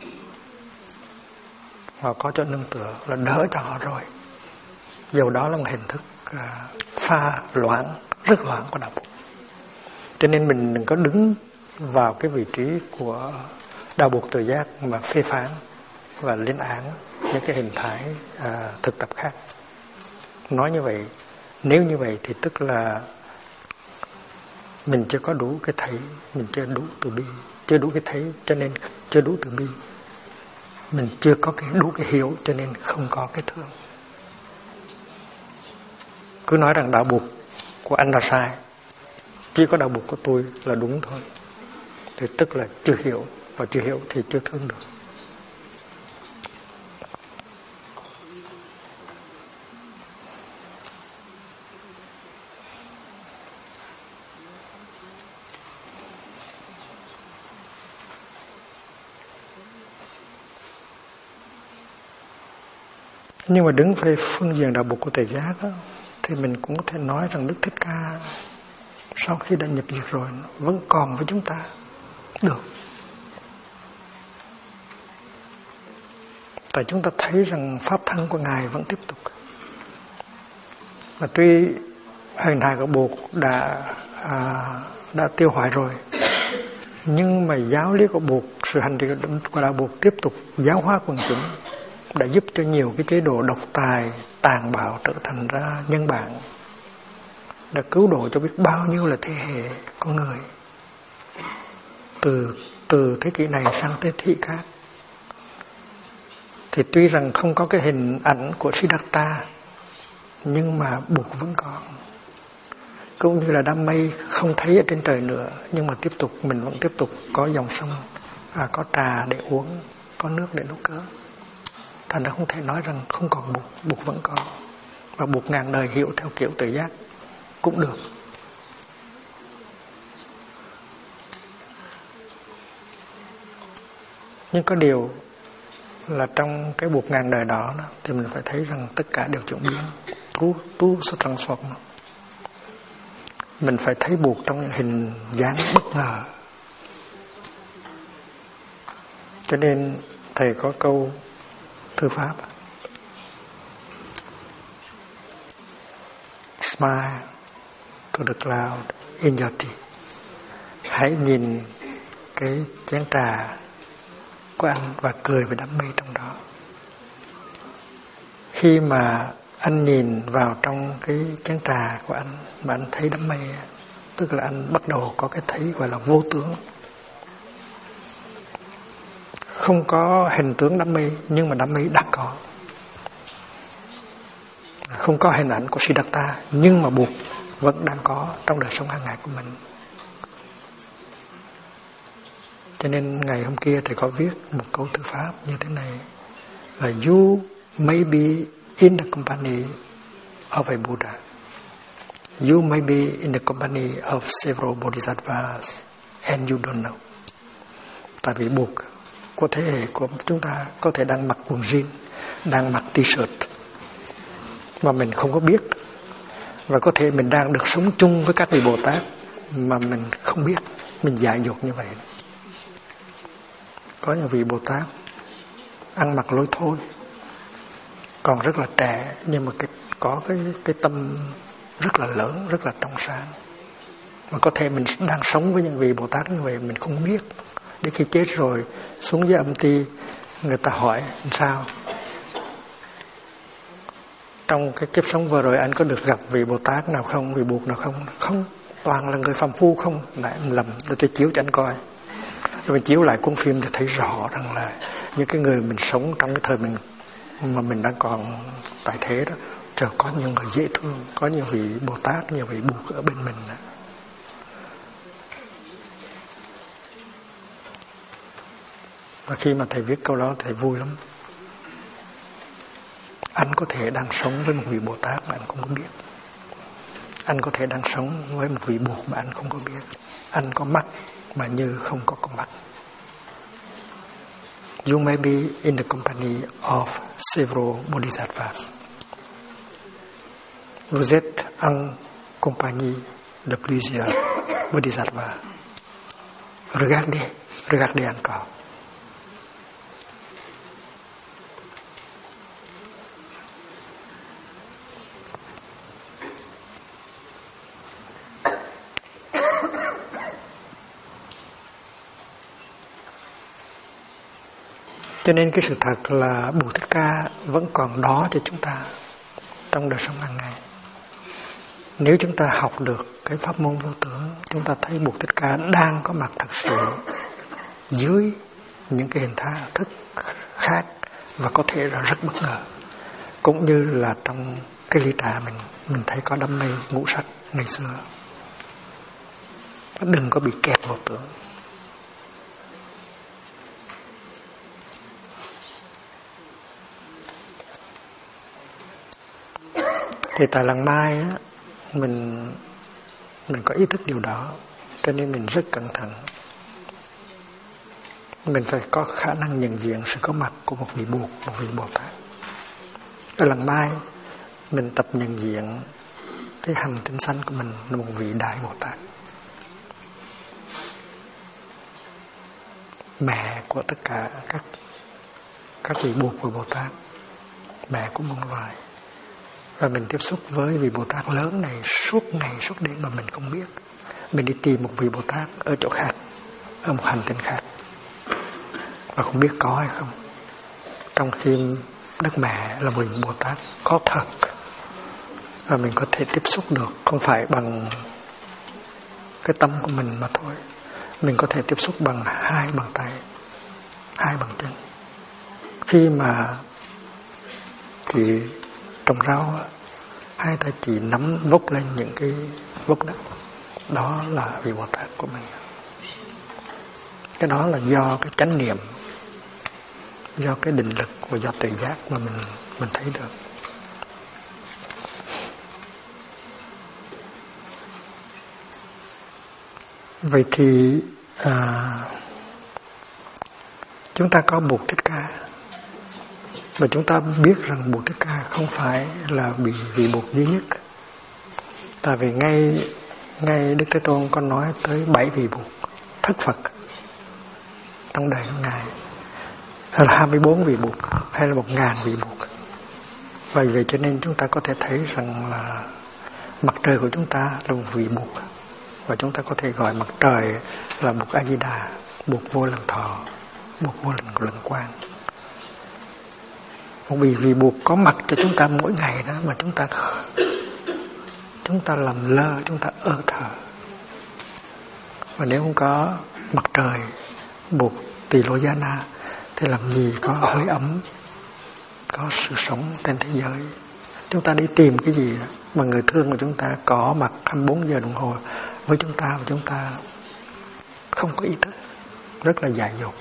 họ có chỗ nương tựa là đỡ cho họ rồi. Dù đó là một hình thức pha loãng, rất loãng của đạo buộc. Cho nên mình đừng có đứng vào cái vị trí của đạo buộc tự giác mà phê phán và lên án những cái hình thái thực tập khác. Nói như vậy, nếu như vậy thì tức là mình chưa có đủ cái thấy, mình chưa đủ từ bi, chưa đủ cái thấy cho nên chưa đủ từ bi, mình chưa có đủ cái hiểu cho nên không có cái thương. Cứ nói rằng đạo buộc của anh là sai, chỉ có đạo Bụt của tôi là đúng thôi, thì tức là chưa hiểu, và chưa hiểu thì chưa thương được. Nhưng mà đứng về phương diện đạo Bụt của Tề Giác đó, thì mình cũng có thể nói rằng Đức Thích Ca sau khi đã nhập diệt rồi vẫn còn với chúng ta được. Tại chúng ta thấy rằng pháp thân của Ngài vẫn tiếp tục. Và tuy hình hài của Bụt đã tiêu hoại rồi, nhưng mà giáo lý của Bụt, sự hành trì của đạo Bụt tiếp tục giáo hóa quần chúng, đã giúp cho nhiều cái chế độ độc tài, tàn bạo trở thành ra nhân bản, đã cứu độ cho biết bao nhiêu là thế hệ con người, từ thế kỷ này sang thế kỷ khác. Thì tuy rằng không có cái hình ảnh của Siddhartha, nhưng mà Bụt vẫn còn. Cũng như là đám mây không thấy ở trên trời nữa, nhưng mà tiếp tục, mình vẫn tiếp tục có dòng sông, có trà để uống, có nước để nấu cơm. Thành ra không thể nói rằng không còn Bụt, Bụt vẫn còn. Và Bụt ngàn đời hiểu theo kiểu Tự Giác cũng được. Nhưng có điều là trong cái Bụt ngàn đời đó thì mình phải thấy rằng tất cả đều chuyển biến, tu se transform. Mình phải thấy Bụt trong những hình dáng bất ngờ. Cho nên thầy có câu thư pháp: Smile to the cloud in your tea. Hãy nhìn cái chén trà của anh và cười với đám mây trong đó. Khi mà anh nhìn vào trong cái chén trà của anh mà anh thấy đám mây, tức là anh bắt đầu có cái thấy gọi là vô tướng. Không có hình tướng đám mây, nhưng mà đám mây đã có. Không có hình ảnh của Siddhartha, nhưng mà Bụt vẫn đang có trong đời sống hàng ngày của mình. Cho nên ngày hôm kia thầy có viết một câu thư pháp như thế này là: You may be in the company of a Buddha. You may be in the company of several bodhisattvas and you don't know. Tại vì Bụt của thế hệ của chúng ta có thể đang mặc quần jean, đang mặc t-shirt mà mình không có biết. Và có thể mình đang được sống chung với các vị Bồ Tát mà mình không biết, mình dại dột như vậy. Có những vị Bồ Tát ăn mặc lôi thôi, còn rất là trẻ, nhưng mà có cái tâm rất là lớn, rất là trong sáng. Mà có thể mình đang sống với những vị Bồ Tát như vậy mình không biết. Đến khi chết rồi xuống dưới âm ti, người ta hỏi sao? Trong cái kiếp sống vừa rồi anh có được gặp vị Bồ Tát nào không, vị Bụt nào không? Không, toàn là người phàm phu không. Lại anh lầm, rồi tôi chiếu cho anh coi. Rồi mình chiếu lại cuốn phim thì thấy rõ rằng là những cái người mình sống trong cái thời mình mà mình đang còn tại thế đó, chờ có nhiều người dễ thương, có nhiều vị Bồ Tát, nhiều vị Bụt ở bên mình. Và khi mà thầy viết câu đó thầy vui lắm. Anh có thể đang sống với một vị Bồ Tát mà anh không có biết. Anh có thể đang sống với một vị Bụt mà anh không có biết. Anh có mắt mà như không có con mắt. You may be in the company of several bodhisattvas. Vous êtes en compagnie de plusieurs bodhisattvas. Regardez encore. Cho nên cái sự thật là Bụt Thích Ca vẫn còn đó cho chúng ta trong đời sống hàng ngày. Nếu chúng ta học được cái pháp môn vô tưởng, chúng ta thấy Bụt Thích Ca đang có mặt thật sự dưới những cái hình thức khác và có thể là rất bất ngờ. Cũng như là trong cái ly trà mình thấy có đám mây ngũ sắc ngày xưa. Đừng có bị kẹp vào tưởng. Thì tại lần mai á, mình có ý thức điều đó, cho nên mình rất cẩn thận. Mình phải có khả năng nhận diện sự có mặt của một vị buộc, một vị Bồ Tát. Ở lần mai mình tập nhận diện cái hành tinh sanh của mình là một vị Đại Bồ Tát, mẹ của tất cả các vị buộc của Bồ Tát, mẹ của muôn loài. Và mình tiếp xúc với vị Bồ Tát lớn này suốt ngày suốt đêm mà mình không biết. Mình đi tìm một vị Bồ Tát ở chỗ khác, ở một hành tinh khác, và không biết có hay không. Trong khi Đức Mẹ là một vị Bồ Tát có thật, và mình có thể tiếp xúc được, không phải bằng cái tâm của mình mà thôi. Mình có thể tiếp xúc bằng 2 bàn tay, 2 bàn chân. Khi mà chị trồng rau, 2 tay chị nắm vốc lên những cái vốc đất, đó là vị Bồ Tát của mình. Cái đó là do cái chánh niệm, do cái định lực và do tự giác mà mình thấy được. Vậy thì chúng ta có Bụt Thích Ca, và chúng ta biết rằng Bụt Thích Ca không phải là vị Bụt duy nhất. Tại vì ngay Đức Thế Tôn có nói tới 7 vị Bụt thất Phật trong đời của Ngài, hay là 24 vị Bụt, hay là 1000 vị Bụt. Vậy vậy cho nên chúng ta có thể thấy rằng là mặt trời của chúng ta là một vị Bụt, và chúng ta có thể gọi mặt trời là Bụt A Di Đà, Bụt Vô Lượng Thọ, Bụt Vô Lượng Quang. Một vị Bụt có mặt cho chúng ta mỗi ngày đó, mà chúng ta làm lơ, chúng ta ơ thờ. Và nếu không có mặt trời Bụt Tỳ Lô Giá Na thì làm gì có hơi ấm, có sự sống trên thế giới. Chúng ta đi tìm cái gì đó mà người thương của chúng ta có mặt 24 giờ đồng hồ với chúng ta, và chúng ta không có ý thức, rất là dại dột.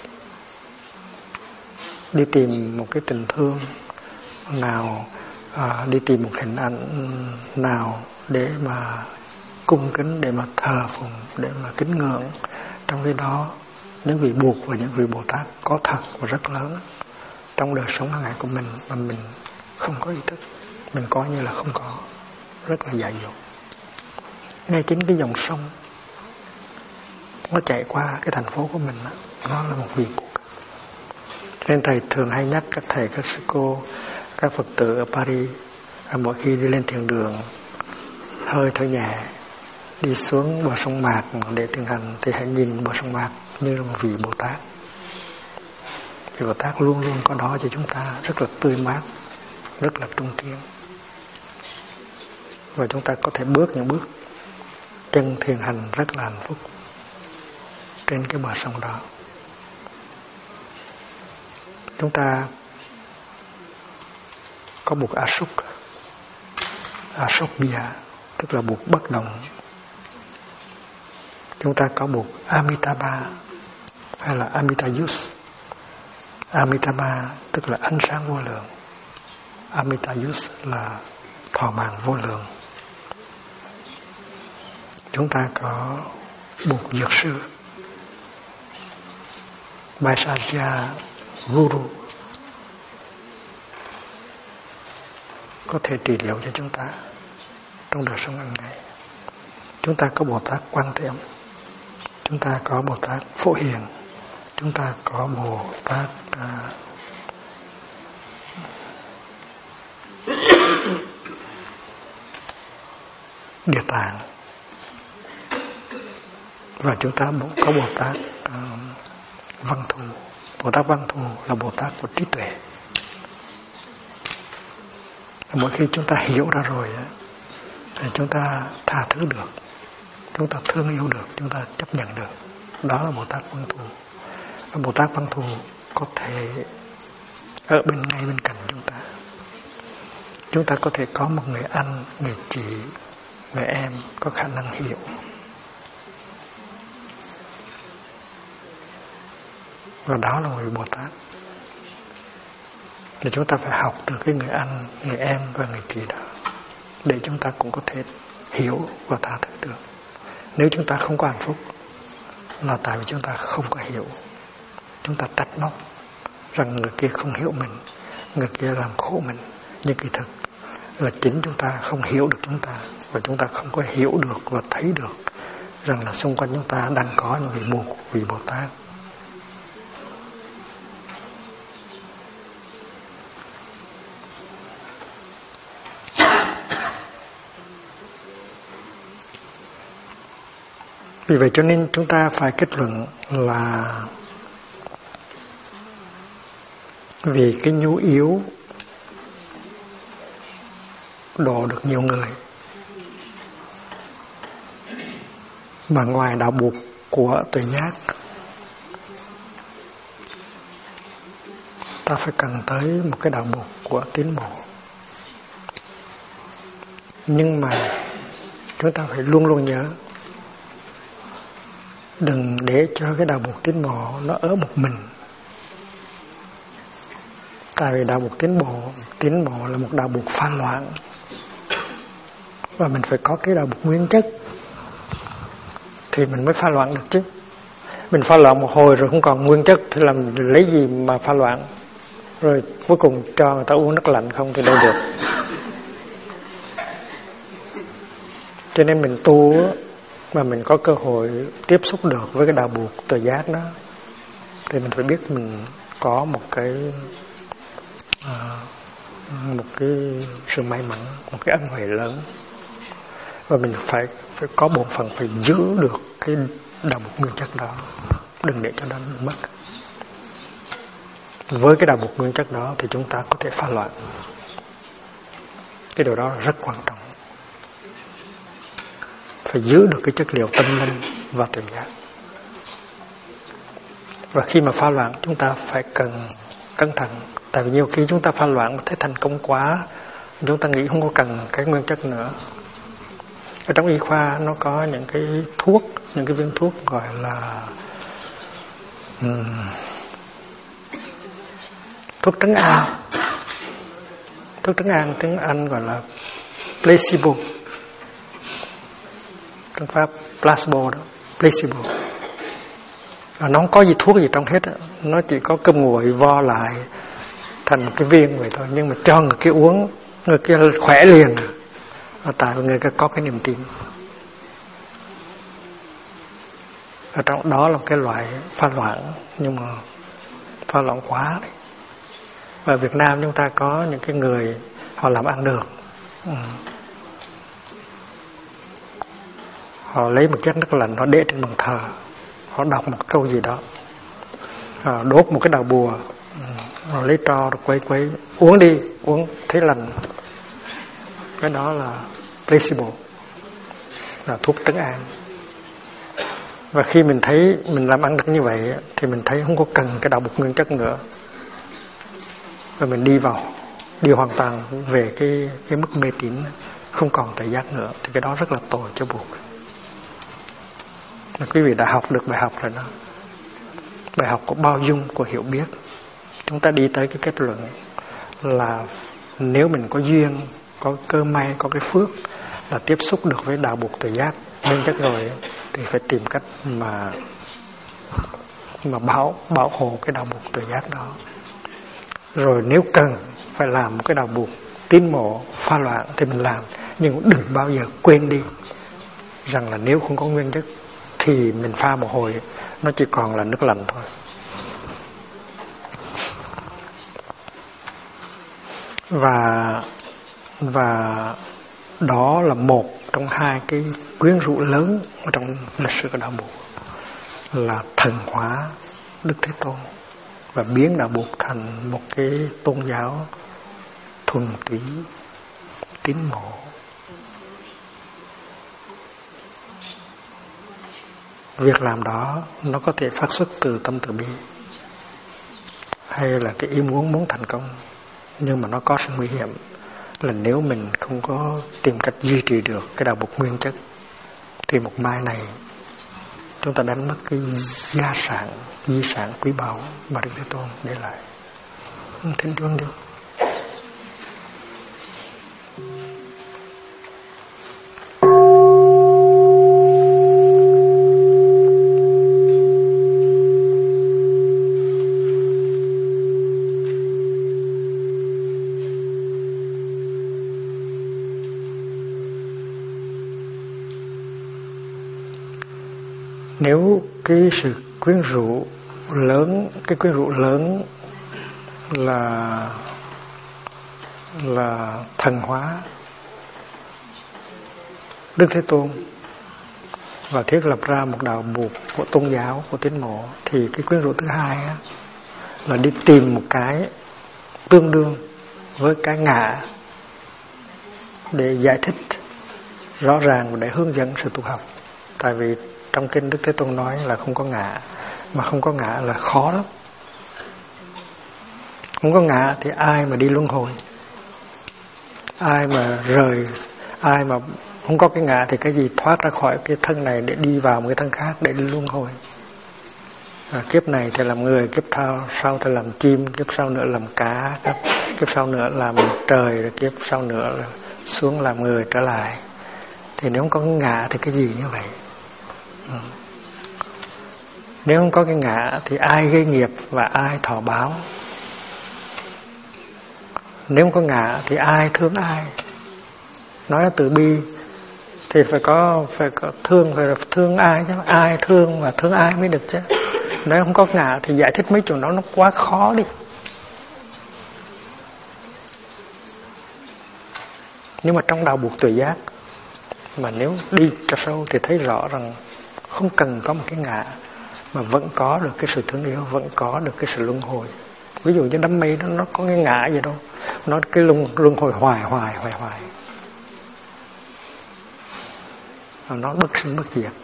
Đi tìm một cái tình thương nào, đi tìm một hình ảnh nào để mà cung kính, để mà thờ phụng, để mà kính ngưỡng. Trong khi đó, những vị Bụt và những vị Bồ Tát có thật và rất lớn trong đời sống hàng ngày của mình, mà mình không có ý thức, mình coi như là không có, rất là dại dột. Ngay chính cái dòng sông nó chạy qua cái thành phố của mình, nó là một vị Bụt. Nên thầy thường hay nhắc các thầy, các sư cô, các Phật tử ở Paris, mỗi khi đi lên thiền đường, hơi thở nhẹ, đi xuống bờ sông Mạc để thiền hành, thì hãy nhìn bờ sông Mạc như là một vị Bồ Tát. Vị Bồ Tát luôn luôn có đó cho chúng ta, rất là tươi mát, rất là trung kiên. Và chúng ta có thể bước những bước chân thiền hành rất là hạnh phúc trên cái bờ sông đó. Chúng ta có Bụt Asokbia, tức là Bụt bất động. Chúng ta có Bụt Amitabha hay là Amitayus. Amitabha tức là ánh sáng vô lượng, Amitayus là thọ mạng vô lượng. Chúng ta có Bụt Dược Sư, Vaisajya Guru, có thể trị liệu cho chúng ta trong đời sống hàng ngày. Chúng ta có Bồ Tát Quan Thế Âm, chúng ta có Bồ Tát Phổ Hiền, chúng ta có Bồ Tát Địa Tạng, và chúng ta có Bồ Tát Văn Thù. Bồ Tát Văn Thù là Bồ Tát của trí tuệ. Mỗi khi chúng ta hiểu ra rồi thì chúng ta tha thứ được, chúng ta thương yêu được, chúng ta chấp nhận được. Đó là Bồ Tát Văn Thù. Và Bồ Tát Văn Thù có thể ở ngay bên cạnh chúng ta. Chúng ta có thể có một người anh, người chị, người em có khả năng hiểu. Và đó là người Bồ Tát. Thì chúng ta phải học từ cái người anh, người em và người chị đó, để chúng ta cũng có thể hiểu và tha thứ được. Nếu chúng ta không có hạnh phúc là tại vì chúng ta không có hiểu. Chúng ta trách móc rằng người kia không hiểu mình, người kia làm khổ mình. Nhưng kỳ thực là chính chúng ta không hiểu được chúng ta, và chúng ta không có hiểu được và thấy được rằng là xung quanh chúng ta đang có những vị Bồ Tát. Vì vậy cho nên chúng ta phải kết luận là vì cái nhu yếu độ được nhiều người, mà ngoài đạo buộc của tuệ giác, ta phải cần tới một cái đạo buộc của tiến bộ. Nhưng mà chúng ta phải luôn luôn nhớ, đừng để cho cái đạo buộc tiến bộ nó ở một mình. Tại vì đạo buộc tiến bộ là một đạo buộc pha loạn, và mình phải có cái đạo buộc nguyên chất thì mình mới pha loạn được chứ. Mình pha loạn một hồi rồi không còn nguyên chất thì làm lấy gì mà pha loạn, rồi cuối cùng cho người ta uống nước lạnh không thì đâu được. Cho nên mình tu mà mình có cơ hội tiếp xúc được với cái đạo buộc tuệ giác đó, thì mình phải biết mình có một cái sự may mắn, một cái ân huệ lớn, và mình phải có bổn phận phải giữ được cái đạo buộc nguyên chất đó, đừng để cho nó mất. Với cái đạo buộc nguyên chất đó thì chúng ta có thể pha loạn. Cái điều đó là rất quan trọng. Phải giữ được cái chất liệu tâm linh và tuệ giác. Và khi mà pha loạn chúng ta phải cần cẩn thận. Tại vì nhiều khi chúng ta pha loạn mà thấy thành công quá, chúng ta nghĩ không có cần cái nguyên chất nữa. Ở trong y khoa nó có những cái thuốc, những cái viên thuốc gọi là thuốc trấn an. Thuốc trấn an tiếng Anh gọi là placebo. Tiếng Pháp placebo đó, placebo. Nó không có gì thuốc gì trong hết, nó chỉ có cơm nguội vo lại thành một cái viên vậy thôi, nhưng mà cho người kia uống, người kia khỏe liền. Tại vì người kia có cái niềm tin. Ở trong đó là cái loại pha loạn, nhưng mà pha loạn quá đấy. Ở Việt Nam chúng ta có những cái người họ làm ăn được, họ lấy một chén nước lạnh họ để trên bàn thờ, họ đọc một câu gì đó, họ đốt một cái đầu bùa, họ lấy tro rồi quấy uống đi, uống thấy lành. Cái đó là placebo, là thuốc trấn an. Và khi mình thấy mình làm ăn được như vậy thì mình thấy không có cần cái đạo buộc nguyên chất nữa, và mình đi hoàn toàn về cái mức mê tín, không còn tự giác nữa, thì cái đó rất là tội cho buộc. Quý vị đã học được bài học rồi đó, bài học của bao dung, của hiểu biết. Chúng ta đi tới cái kết luận là nếu mình có duyên, có cơ may, có cái phước là tiếp xúc được với đạo buộc tự giác nguyên chất rồi, thì phải tìm cách mà bảo hộ cái đạo buộc tự giác đó. Rồi nếu cần phải làm một cái đạo buộc tín mộ pha loạn thì mình làm, nhưng đừng bao giờ quên đi rằng là nếu không có nguyên chất thì mình pha một hồi nó chỉ còn là nước lạnh thôi. Và đó là một trong hai cái quyến rũ lớn ở trong lịch sử của đạo buộc, là thần hóa Đức Thế Tôn và biến đạo buộc thành một cái tôn giáo thuần túy tín mộ. Việc làm đó nó có thể phát xuất từ tâm từ bi, hay là cái ý muốn thành công, nhưng mà nó có sự nguy hiểm là nếu mình không có tìm cách duy trì được cái đạo buộc nguyên chất thì một mai này chúng ta đánh mất cái di sản quý báu mà Đức Thế Tôn để lại. Thính Chúa đi. Nếu cái sự quyến rũ lớn, cái quyến rũ lớn là thần hóa Đức Thế Tôn và thiết lập ra một đạo buộc của tôn giáo, của tín đồ, thì cái quyến rũ thứ hai á, là đi tìm một cái tương đương với cái ngã để giải thích rõ ràng và để hướng dẫn sự tu học. Tại vì trong kinh Đức Thế Tôn nói là không có ngã, mà không có ngã là khó lắm. Không có ngã thì ai mà đi luân hồi, ai mà rời, ai mà không có cái ngã thì cái gì thoát ra khỏi cái thân này để đi vào một cái thân khác để đi luân hồi. Kiếp này thì làm người, kiếp sau thì làm chim, kiếp sau nữa làm cá, kiếp sau nữa làm trời, rồi kiếp sau nữa là xuống làm người trở lại. Thì nếu không có cái ngã thì cái gì như vậy? Nếu không có cái ngã thì ai gây nghiệp và ai thọ báo? Nếu không có ngã thì ai thương ai? Nói là từ bi thì phải có thương, phải thương ai chứ, ai thương và thương ai mới được chứ. Nếu không có ngã thì giải thích mấy chuyện đó nó quá khó đi. Nhưng mà trong đạo buộc tuệ giác, mà nếu đi cho sâu thì thấy rõ rằng không cần có một cái ngã mà vẫn có được cái sự thương yêu, vẫn có được cái sự luân hồi. Ví dụ như đám mây đó, nó có cái ngã gì đâu, nó cái luân hồi hoài. Nó bất sinh bất diệt.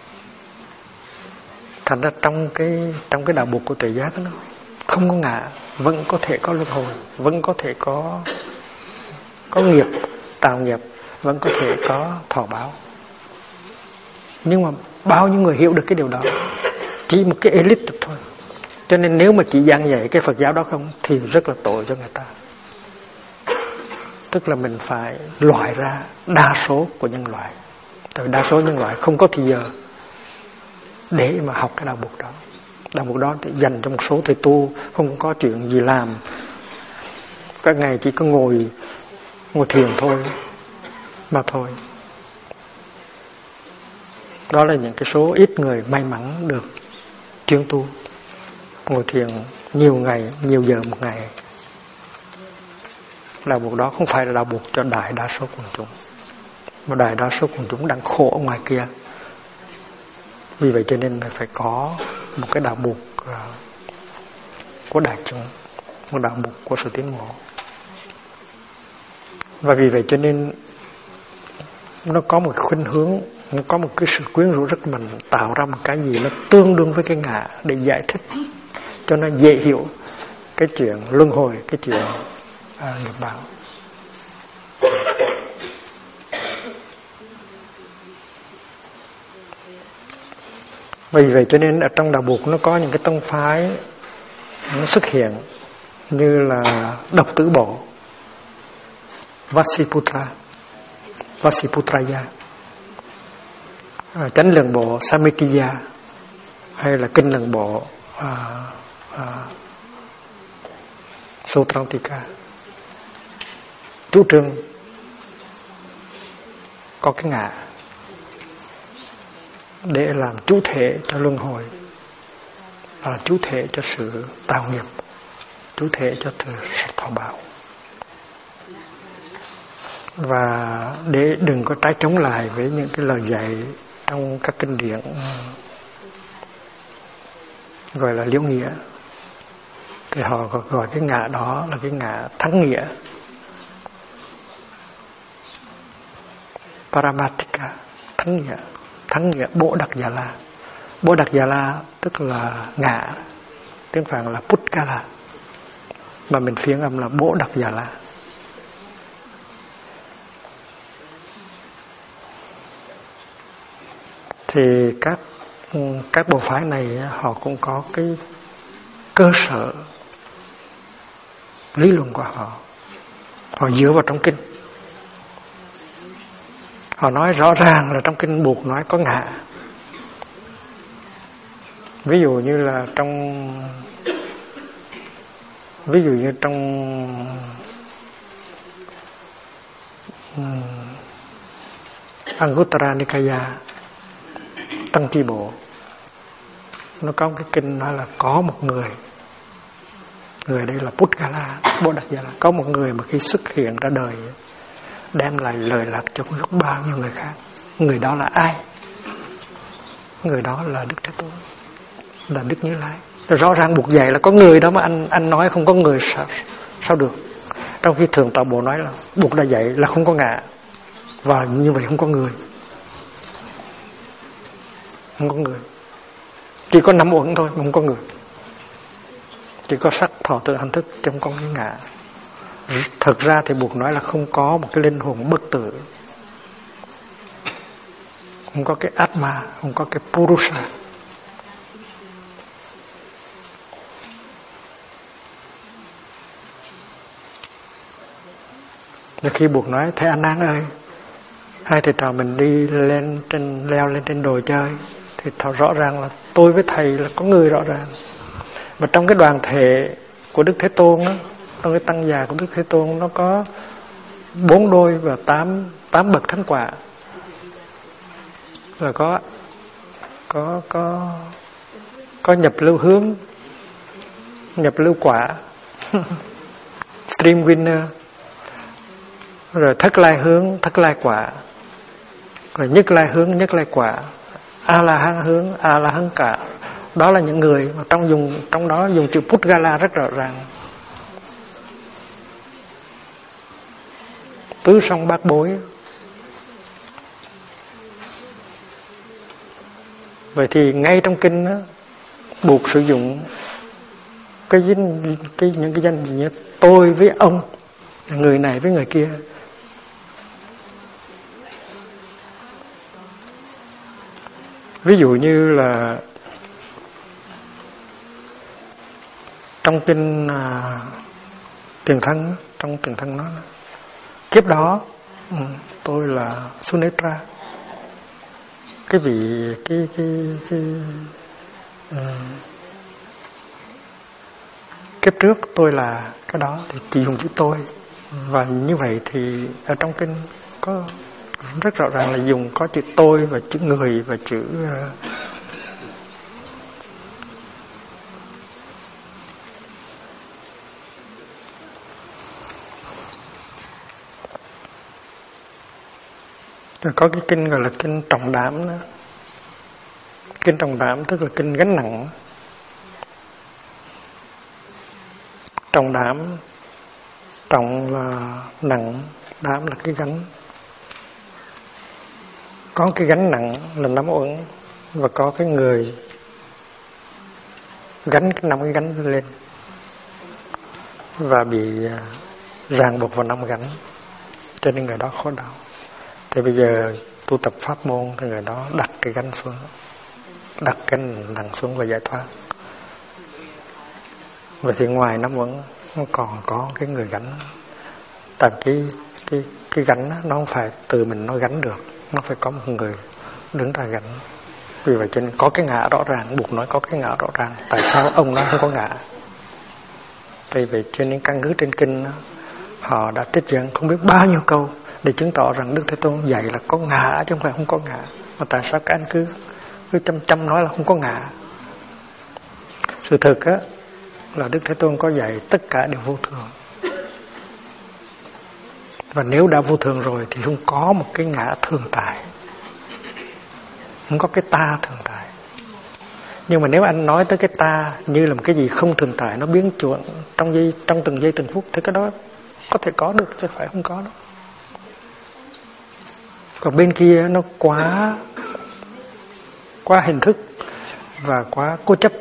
Thành ra trong cái đạo buộc của tuệ giác đó, không có ngã, vẫn có thể có luân hồi, vẫn có thể có nghiệp, tạo nghiệp, vẫn có thể có thọ báo. Nhưng mà bao nhiêu người hiểu được cái điều đó? Chỉ một cái elite thôi. Cho nên nếu mà chỉ giảng dạy cái Phật giáo đó không thì rất là tội cho người ta. Tức là mình phải loại ra đa số của nhân loại. Tại vì đa số nhân loại không có thời giờ để mà học cái đạo buộc đó. Đạo buộc đó thì dành cho một số thầy tu không có chuyện gì làm, các ngày chỉ có ngồi thiền thôi mà thôi. Đó là những cái số ít người may mắn được chuyên tu, ngồi thiền nhiều ngày, nhiều giờ một ngày. Đạo buộc đó không phải là đạo buộc cho đại đa số quần chúng, mà đại đa số quần chúng đang khổ ở ngoài kia. Vì vậy cho nên phải có một cái đạo buộc của đại chúng, một đạo buộc của sự tiến bộ. Và vì vậy cho nên nó có một khuynh hướng, nó có một cái sự quyến rũ rất mạnh, tạo ra một cái gì nó tương đương với cái ngã để giải thích cho nó dễ hiểu cái chuyện luân hồi, cái chuyện nghiệp báo. Vì vậy cho nên ở trong đạo buộc nó có những cái tông phái nó xuất hiện như là Độc Tử Bộ, Vasiputraya, Chánh Lượng Bộ Samikiya, hay là Kinh Lượng Bộ Sutrantika. Chủ trương có cái ngã để làm chủ thể cho luân hồi, chủ thể cho sự tạo nghiệp, chủ thể cho sự thọ báo. Và để đừng có trái chống lại với những cái lời dạy trong các kinh điển gọi là liễu nghĩa, thì họ gọi cái ngã đó là cái ngã thắng nghĩa, Paramatika, thắng nghĩa Bồ Đặc Già La. Bồ Đặc Già La tức là ngã, tiếng Phạn là Putkala, mà mình phiên âm là Bồ Đặc Già La. Thì các các bộ phái này họ cũng có cái cơ sở lý luận của họ. Họ dựa vào trong kinh. Họ nói rõ ràng là trong kinh buộc nói có ngã. Ví dụ như trong Anguttara Nikaya Tăng Chi Bộ, nó có cái kinh nói là có một người đây là Puttgala, Bodhidharma, có một người mà khi xuất hiện ra đời đem lại lời lạc cho gấp bao nhiêu người khác. Người đó là ai? Người đó là Đức Thế Tôn, là Đức Như Lai. Rõ ràng buộc dạy là có người đó, mà anh nói không có người sao được? Trong khi Thượng Tọa Bộ nói là buộc đã dạy là không có ngã, và như vậy không có người. Không có người. Chỉ có 5 uẩn thôi, không có người. Chỉ có sắc, thọ, tưởng, hành, thức, chứ không có cái ngã. Thật ra thì buộc nói là không có một cái linh hồn bất tử, không có cái Atma, không có cái Purusa. Và khi buộc nói thầy A Nan ơi, hai thầy trò mình đi leo lên trên đồi chơi, thì rõ ràng là tôi với thầy là có người rõ ràng. Mà trong cái đoàn thể của Đức Thế Tôn đó, trong cái tăng già của Đức Thế Tôn, nó có 4 đôi và 8 bậc thánh quả, rồi có nhập lưu hướng, nhập lưu quả, stream winner, rồi thất lai hướng, thất lai quả, rồi nhất lai hướng, nhất lai quả, a la hán hướng, a la hán cả. Đó là những người mà trong đó dùng chữ Puttgala rất rõ ràng. Tứ song bát bối. Vậy thì ngay trong kinh đó, buộc sử dụng những cái danh gì như tôi với ông, người này với người kia. Ví dụ như là trong kinh Tiền Thân, trong Tiền Thân nói kiếp đó tôi là Sunetra, cái vị kiếp trước tôi là cái đó, thì chỉ dùng chữ tôi. Và như vậy thì ở trong kinh có rất rõ ràng là dùng có chữ tôi và chữ người và chữ rồi có cái kinh gọi là kinh trọng đảm đó. Kinh trọng đảm tức là kinh gánh nặng. Trọng đảm, trọng là nặng, đảm là cái gánh. Có cái gánh nặng là 5 uẩn, và có cái người gánh cái 5 cái gánh lên và bị ràng buộc vào 5 gánh, cho nên người đó khó đau. Thì bây giờ tu tập pháp môn thì người đó đặt cái gánh xuống, đặt cái nặng xuống và giải thoát. Vậy thì ngoài 5 uẩn nó còn có cái người gánh. Tại cái gánh nó không phải từ mình nó gánh được, nó phải có một người đứng ra gánh. Vì vậy cho nên có cái ngã rõ ràng, buộc nói có cái ngã rõ ràng. Tại sao ông nó không có ngã? Vì vậy cho nên căn cứ trên kinh đó, họ đã trích dẫn không biết bao nhiêu câu để chứng tỏ rằng Đức Thế Tôn dạy là có ngã chứ không phải không có ngã. Mà tại sao các anh cứ chăm nói là không có ngã? Sự thực á là Đức Thế Tôn có dạy tất cả đều vô thường. Và nếu đã vô thường rồi thì không có một cái ngã thường tại, không có cái ta thường tại. Nhưng mà nếu anh nói tới cái ta như là một cái gì không thường tại, nó biến chuyển trong từng giây từng phút, thì cái đó có thể có được chứ phải không có đâu. Còn bên kia nó quá hình thức và quá cố chấp,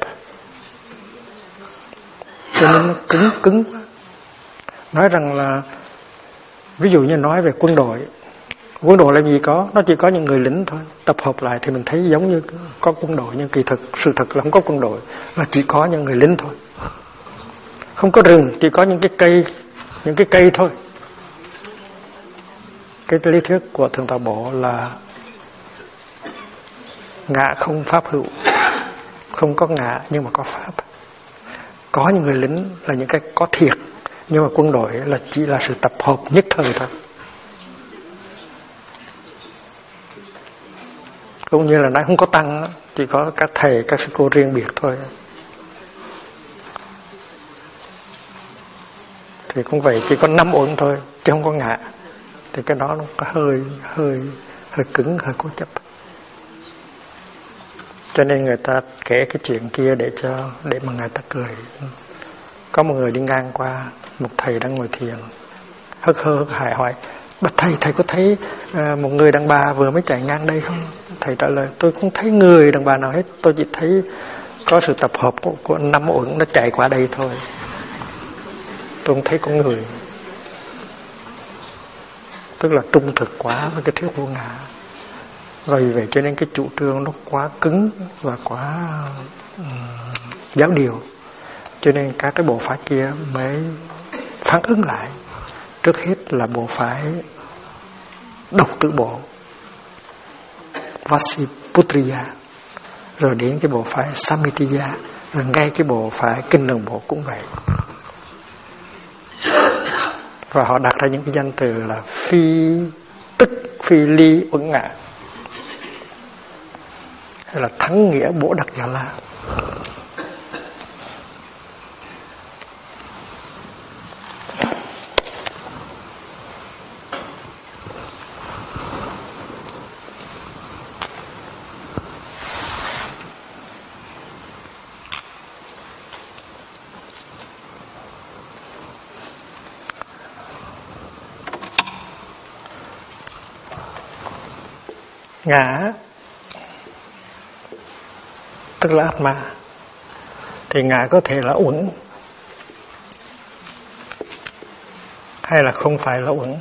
cho nên nó cứng. Nói rằng là ví dụ như nói về quân đội Quân đội làm gì có, nó chỉ có những người lính thôi. Tập hợp lại thì mình thấy giống như có quân đội, nhưng kỳ thực sự thật là không có quân đội, là chỉ có những người lính thôi. Không có rừng, chỉ có những cái cây thôi. Cái lý thuyết của Thượng Tọa Bộ là ngã không pháp hữu, không có ngã nhưng mà có pháp. Có những người lính là những cái có thiệt, nhưng mà quân đội là chỉ là sự tập hợp nhất thời thôi. Cũng như là nói không có tăng, chỉ có các thầy, các sư cô riêng biệt thôi. Thì cũng vậy, chỉ có 5 uẩn thôi, chứ không có ngã. Thì cái đó nó có hơi cứng, hơi cố chấp. Cho nên người ta kể cái chuyện kia để mà người ta cười. Có một người đi ngang qua, một thầy đang ngồi thiền, hớt hải hỏi: "Bạch thầy có thấy một người đàn bà vừa mới chạy ngang đây không?" Thầy trả lời: "Tôi không thấy người đàn bà nào hết, tôi chỉ thấy có sự tập hợp của 5 uẩn nó chạy qua đây thôi. Tôi không thấy có người." Tức là trung thực quá với cái thuyết vô ngã. Vì vậy cho nên cái chủ trương nó quá cứng và quá giáo điều, cho nên các cái bộ phái kia mới phản ứng lại. Trước hết là bộ phái độc tự bộ Vasiputriya, rồi đến cái bộ phái Samitiya, rồi ngay cái bộ phái Kinh Đường Bộ cũng vậy. Và họ đặt ra những cái danh từ là phi tức, phi ly uẩn ngã, hay là thắng nghĩa bổ đặc giả la. Ngã tức là Atma, thì ngã có thể là uẩn hay là không phải là uẩn.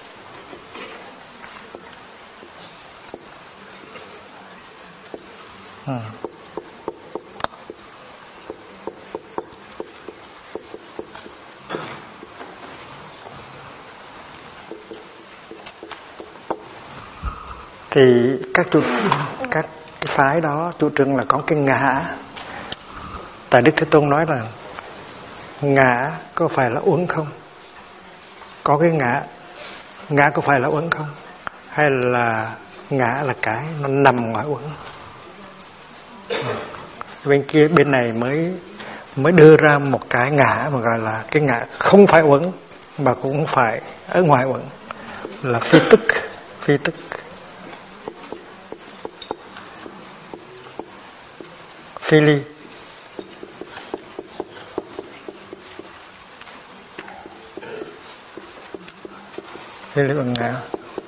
Thì các cái phái đó chủ trương là có cái ngã. Tại Đức Thế Tôn nói là ngã có phải là uẩn không? Có cái ngã có phải là uẩn không? Hay là ngã là cái nó nằm ngoài uẩn? Bên kia, bên này mới đưa ra một cái ngã mà gọi là cái ngã không phải uẩn mà cũng không phải ở ngoài uẩn, là phi tức. Phi ly. Phi ly bằng ngã.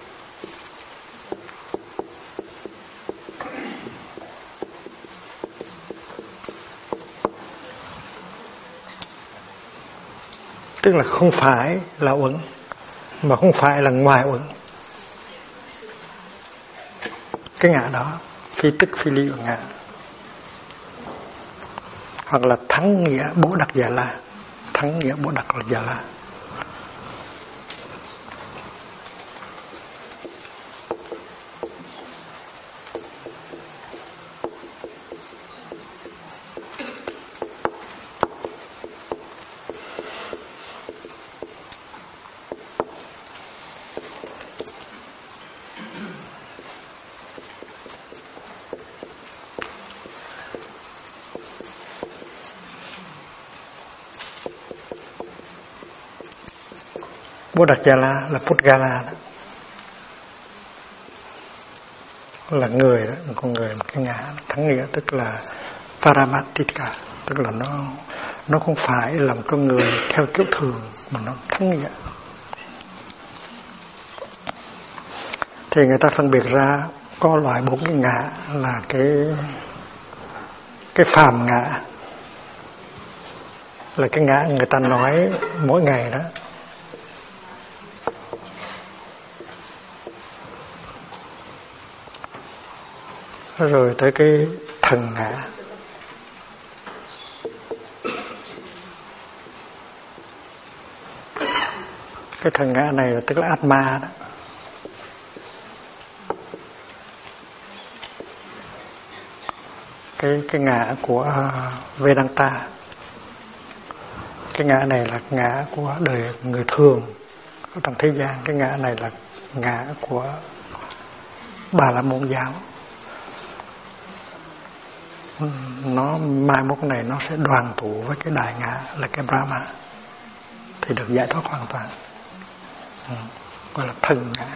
Tức là không phải là uẩn mà không phải là ngoài uẩn. Cái ngã đó phi tức, phi ly bằng ngã. Hoặc là thắng nghĩa bố đặc giả la. Thắng nghĩa bố đặc là giả la. Bố đặc gia la là Putgala đó. Là người đó, một con người, một cái ngã thắng nghĩa, tức là Paramatika, tức là nó không phải là một con người theo kiểu thường mà nó thắng nghĩa. Thì người ta phân biệt ra có loại 4 cái ngã là cái phàm ngã, là cái ngã người ta nói mỗi ngày đó. rồi tới cái thần ngã. Cái thần ngã này là tức là Atma đó. Cái ngã của Vedanta. Cái ngã này là ngã của đời người thường ở trong thế gian. Cái ngã này là ngã của Bà La Môn giáo. Nó mai mốt này nó sẽ đoàn tụ với cái đại ngã là cái Brahma, thì được giải thoát hoàn toàn, gọi là thần ngã.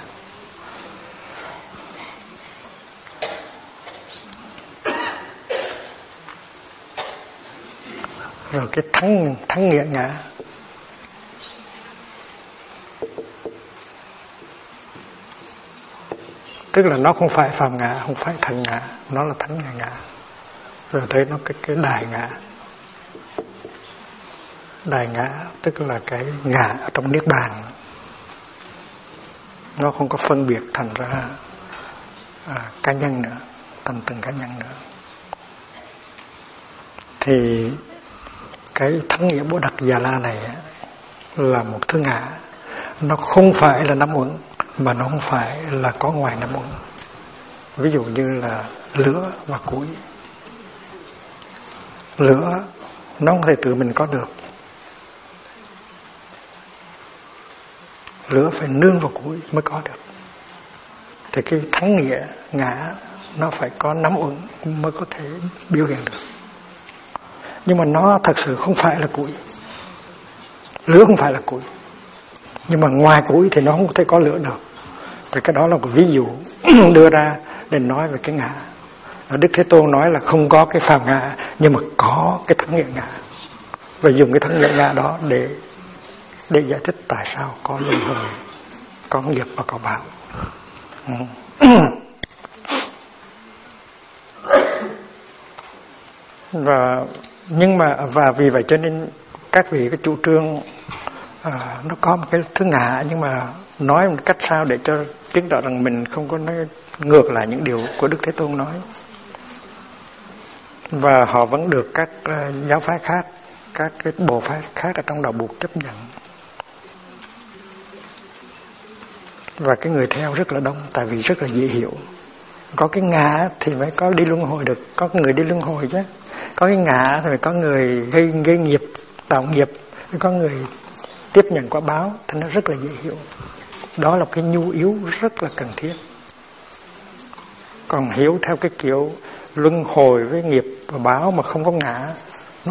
Rồi cái thắng nghĩa ngã, tức là nó không phải phàm ngã, không phải thần ngã, nó là thắng nghĩa ngã. Rồi tới nó cái đại ngã. Đại ngã tức là cái ngã ở trong niết bàn, nó không có phân biệt thành ra cá nhân nữa, thành từng cá nhân nữa. Thì cái thắng nghĩa Bồ Đặc Già La này là một thứ ngã, nó không phải là năm uẩn, mà nó không phải là có ngoài năm uẩn. Ví dụ như là lửa và củi. Lửa nó không thể tự mình có được, lửa phải nương vào củi mới có được. Thì cái thắng nghĩa ngã nó phải có năm uẩn mới có thể biểu hiện được. Nhưng mà nó thật sự không phải là củi, lửa không phải là củi, nhưng mà ngoài củi thì nó không thể có lửa được. Thì cái đó là một ví dụ đưa ra để nói về cái ngã. Đức Thế Tôn nói là không có cái phàm ngã, nhưng mà có cái thắng nghĩa ngã, và dùng cái thắng nghĩa ngã đó để giải thích tại sao có luân hồi, có nghiệp và có báo. Và vì vậy cho nên các vị cái chủ trương nó có một cái thứ ngã, nhưng mà nói một cách sao để cho chứng tỏ rằng mình không có nói ngược lại những điều của Đức Thế Tôn nói. Và họ vẫn được các giáo phái khác, các cái bộ phái khác ở trong đạo Buộc chấp nhận. Và cái người theo rất là đông, tại vì rất là dễ hiểu. Có cái ngã thì mới có đi luân hồi được, có người đi luân hồi chứ. Có cái ngã thì phải có người gây nghiệp, tạo nghiệp, có người tiếp nhận quả báo, thì nó rất là dễ hiểu. Đó là cái nhu yếu rất là cần thiết. Còn hiểu theo cái kiểu luân hồi với nghiệp và báo mà không có ngã, nó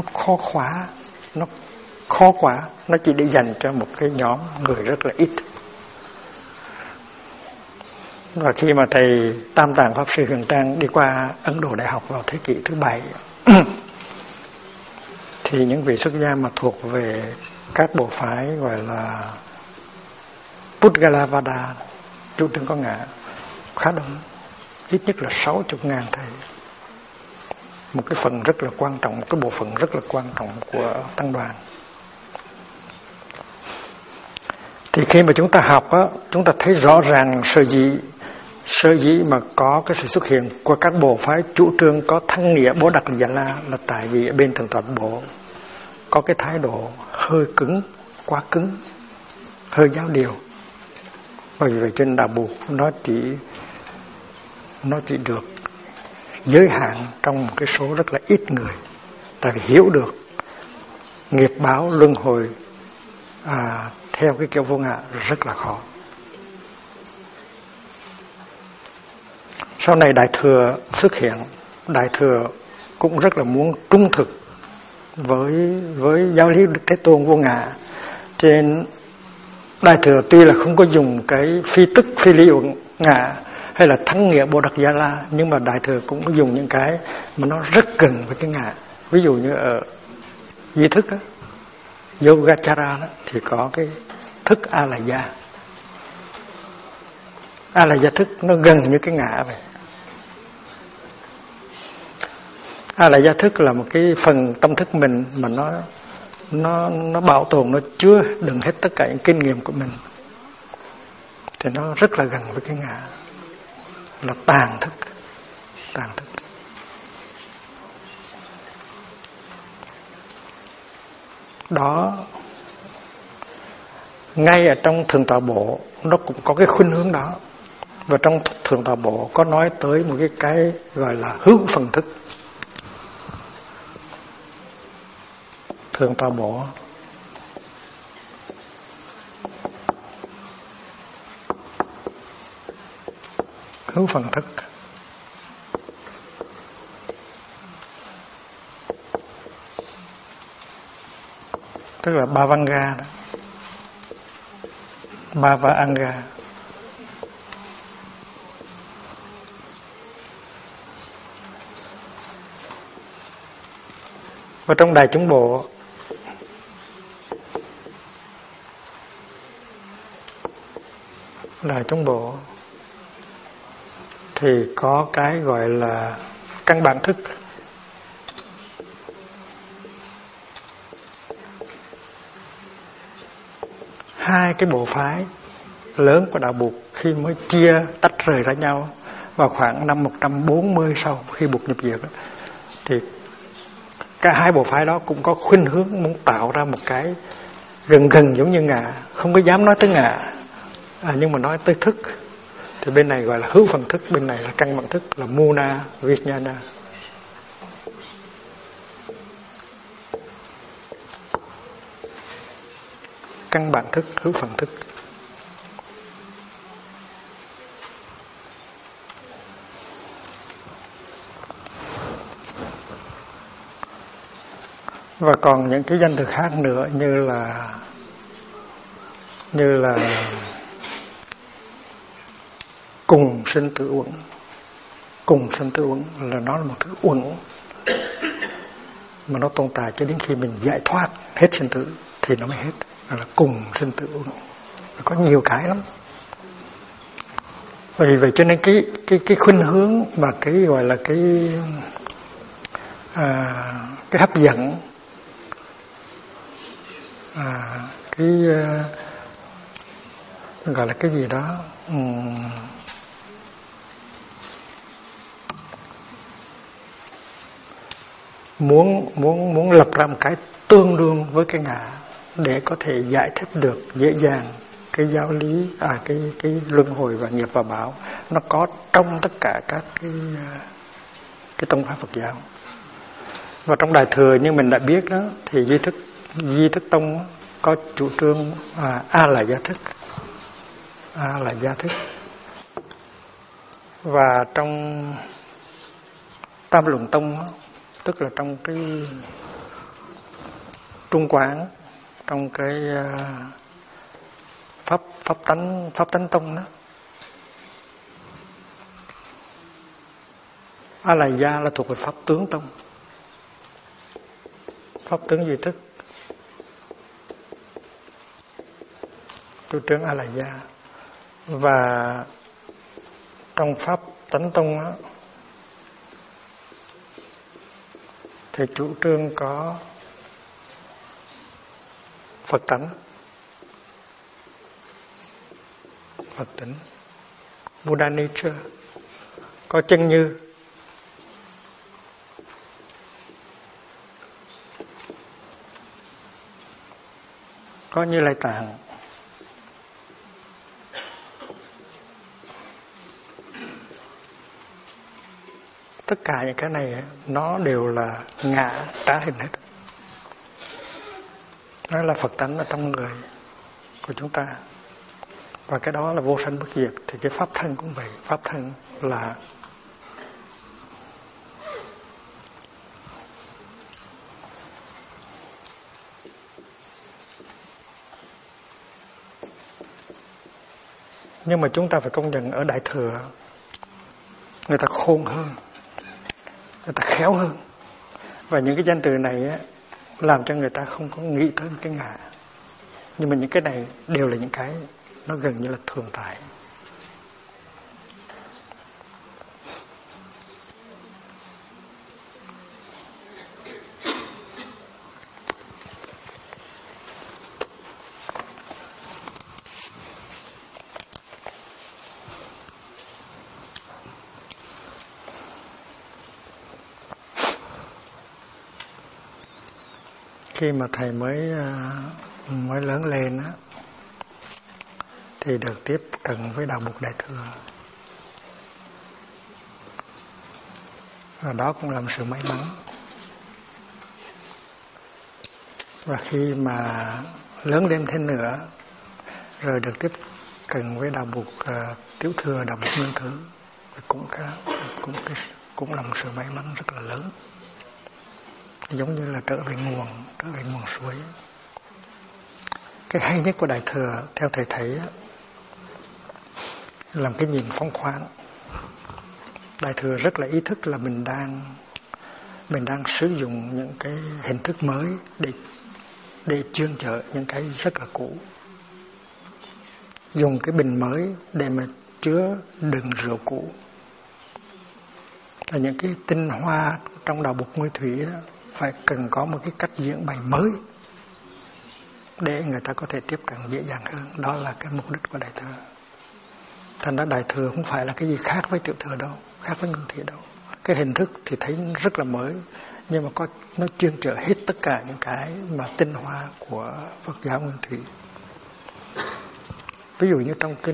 khó quá, nó chỉ để dành cho một cái nhóm người rất là ít. Và khi mà thầy Tam Tạng Pháp Sư Huyền Trang đi qua Ấn Độ Đại học vào thế kỷ thứ 7 thì những vị xuất gia mà thuộc về các bộ phái gọi là Pudgalavada, chủ trương có ngã, khá đông, ít nhất là 60.000 thầy. Một cái phần rất là quan trọng, một cái bộ phận rất là quan trọng của tăng đoàn. Thì khi mà chúng ta học á, chúng ta thấy rõ ràng sở dĩ mà có cái sự xuất hiện của các bộ phái chủ trương có thắng nghĩa Bồ Đặc Già La là tại vì ở bên Thượng tọa Bộ có cái thái độ hơi cứng, quá cứng, hơi giáo điều. Bởi vì trên đạo Buộc nó chỉ được giới hạn trong một cái số rất là ít người, tại vì hiểu được nghiệp báo luân hồi theo cái kiểu vô ngã rất là khó. Sau này Đại Thừa xuất hiện, Đại Thừa cũng rất là muốn trung thực với giáo lý Đức Thế Tôn vô ngã. Cho nên Đại Thừa tuy là không có dùng cái phi tức, phi lý uẩn ngã hay là thắng nghĩa Bồ Đặc Gia La, nhưng mà Đại Thừa cũng có dùng những cái mà nó rất gần với cái ngã. Ví dụ như ở duy thức á, Yogacara đó, thì có cái thức A-la-gia. A-la-gia thức nó gần như cái ngã vậy. A-la-gia thức là một cái phần tâm thức mình mà nó bảo tồn, nó chứa đựng hết tất cả những kinh nghiệm của mình, thì nó rất là gần với cái ngã, là tàn thức. tàn thức. Đó, ngay ở trong Thượng Tọa Bộ nó cũng có cái khuynh hướng đó. Và trong Thượng Tọa Bộ có nói tới một cái gọi là hữu phần thức. Thượng Tọa Bộ hữu phần thức, tức là Bhavanga đó, Bhavanga. Và trong Đại Chúng Bộ thì có cái gọi là căn bản thức. Hai cái bộ phái lớn của đạo Bụt khi mới chia tách rời ra nhau vào khoảng năm 140 sau khi Bụt nhập diệt, thì cả hai bộ phái đó cũng có khuynh hướng muốn tạo ra một cái gần giống như ngạ, không có dám nói tới ngạ, nhưng mà nói tới thức. Thì bên này gọi là hữu phần thức, bên này là căn bản thức, là Muna Vijnana. Căn bản thức, hữu phần thức. Và còn những cái danh từ khác nữa như là cùng sinh tử uẩn. Cùng sinh tử uẩn là nó là một thứ uẩn mà nó tồn tại cho đến khi mình giải thoát hết sinh tử thì nó mới hết. Đó là cùng sinh tử uẩn. Có nhiều cái lắm. Vì vậy cho nên cái khuynh hướng và cái gọi là cái hấp dẫn, gọi là cái gì đó, muốn lập ra một cái tương đương với cái ngã để có thể giải thích được dễ dàng cái giáo lý, cái luân hồi và nghiệp và báo nó có trong tất cả các cái tông pháp Phật giáo. Và trong Đại Thừa như mình đã biết đó, thì Duy Thức Tông có chủ trương A là gia thức, A là gia thức. Và trong Tam Luận Tông, tức là trong cái Trung Quán, trong cái pháp tánh tông đó, A la gia là thuộc về pháp tướng tông, pháp tướng duy thức, chủ trương A la gia. Và trong pháp tánh tông đó, thì chủ trương có Phật tánh, Phật tánh, Buddha nature, có chân như. Có Như Lai Tạng. Tất cả những cái này nó đều là ngã trá hình hết. Nó là Phật tánh ở trong người của chúng ta. Và cái đó là vô sanh bất diệt. Thì cái pháp thân cũng vậy. Pháp thân là nhưng mà chúng ta phải công nhận ở Đại Thừa người ta khôn hơn, người ta khéo hơn. Và những cái danh từ này á, làm cho người ta không có nghĩ tới cái ngã. Nhưng mà những cái này đều là những cái nó gần như là thường tại. khi mà thầy mới lớn lên á, thì được tiếp cận với đạo Bụt Đại Thừa. Và đó cũng là một sự may mắn. Và khi mà lớn lên thêm nữa, rồi được tiếp cận với đạo Bụt Tiểu Thừa, đạo Bụt Nguyên Thử, cũng là một sự may mắn rất là lớn. Giống như là trở về nguồn suối. Cái hay nhất của Đại Thừa theo thầy thấy là cái nhìn phóng khoáng. Đại Thừa rất là ý thức là mình đang sử dụng những cái hình thức mới để chuyên chở những cái rất là cũ. Dùng cái bình mới để mà chứa đựng rượu cũ. Là những cái tinh hoa trong đạo Bụt Nguyên Thủy đó phải cần có một cái cách diễn bày mới để người ta có thể tiếp cận dễ dàng hơn. Đó là cái mục đích của Đại Thừa. Thành ra Đại Thừa không phải là cái gì khác với Tiểu Thừa đâu, khác với Nguyên Thủy đâu. Cái hình thức thì thấy rất là mới, nhưng mà nó chuyên chở hết tất cả những cái mà tinh hoa của Phật giáo Nguyên Thủy. Ví dụ như trong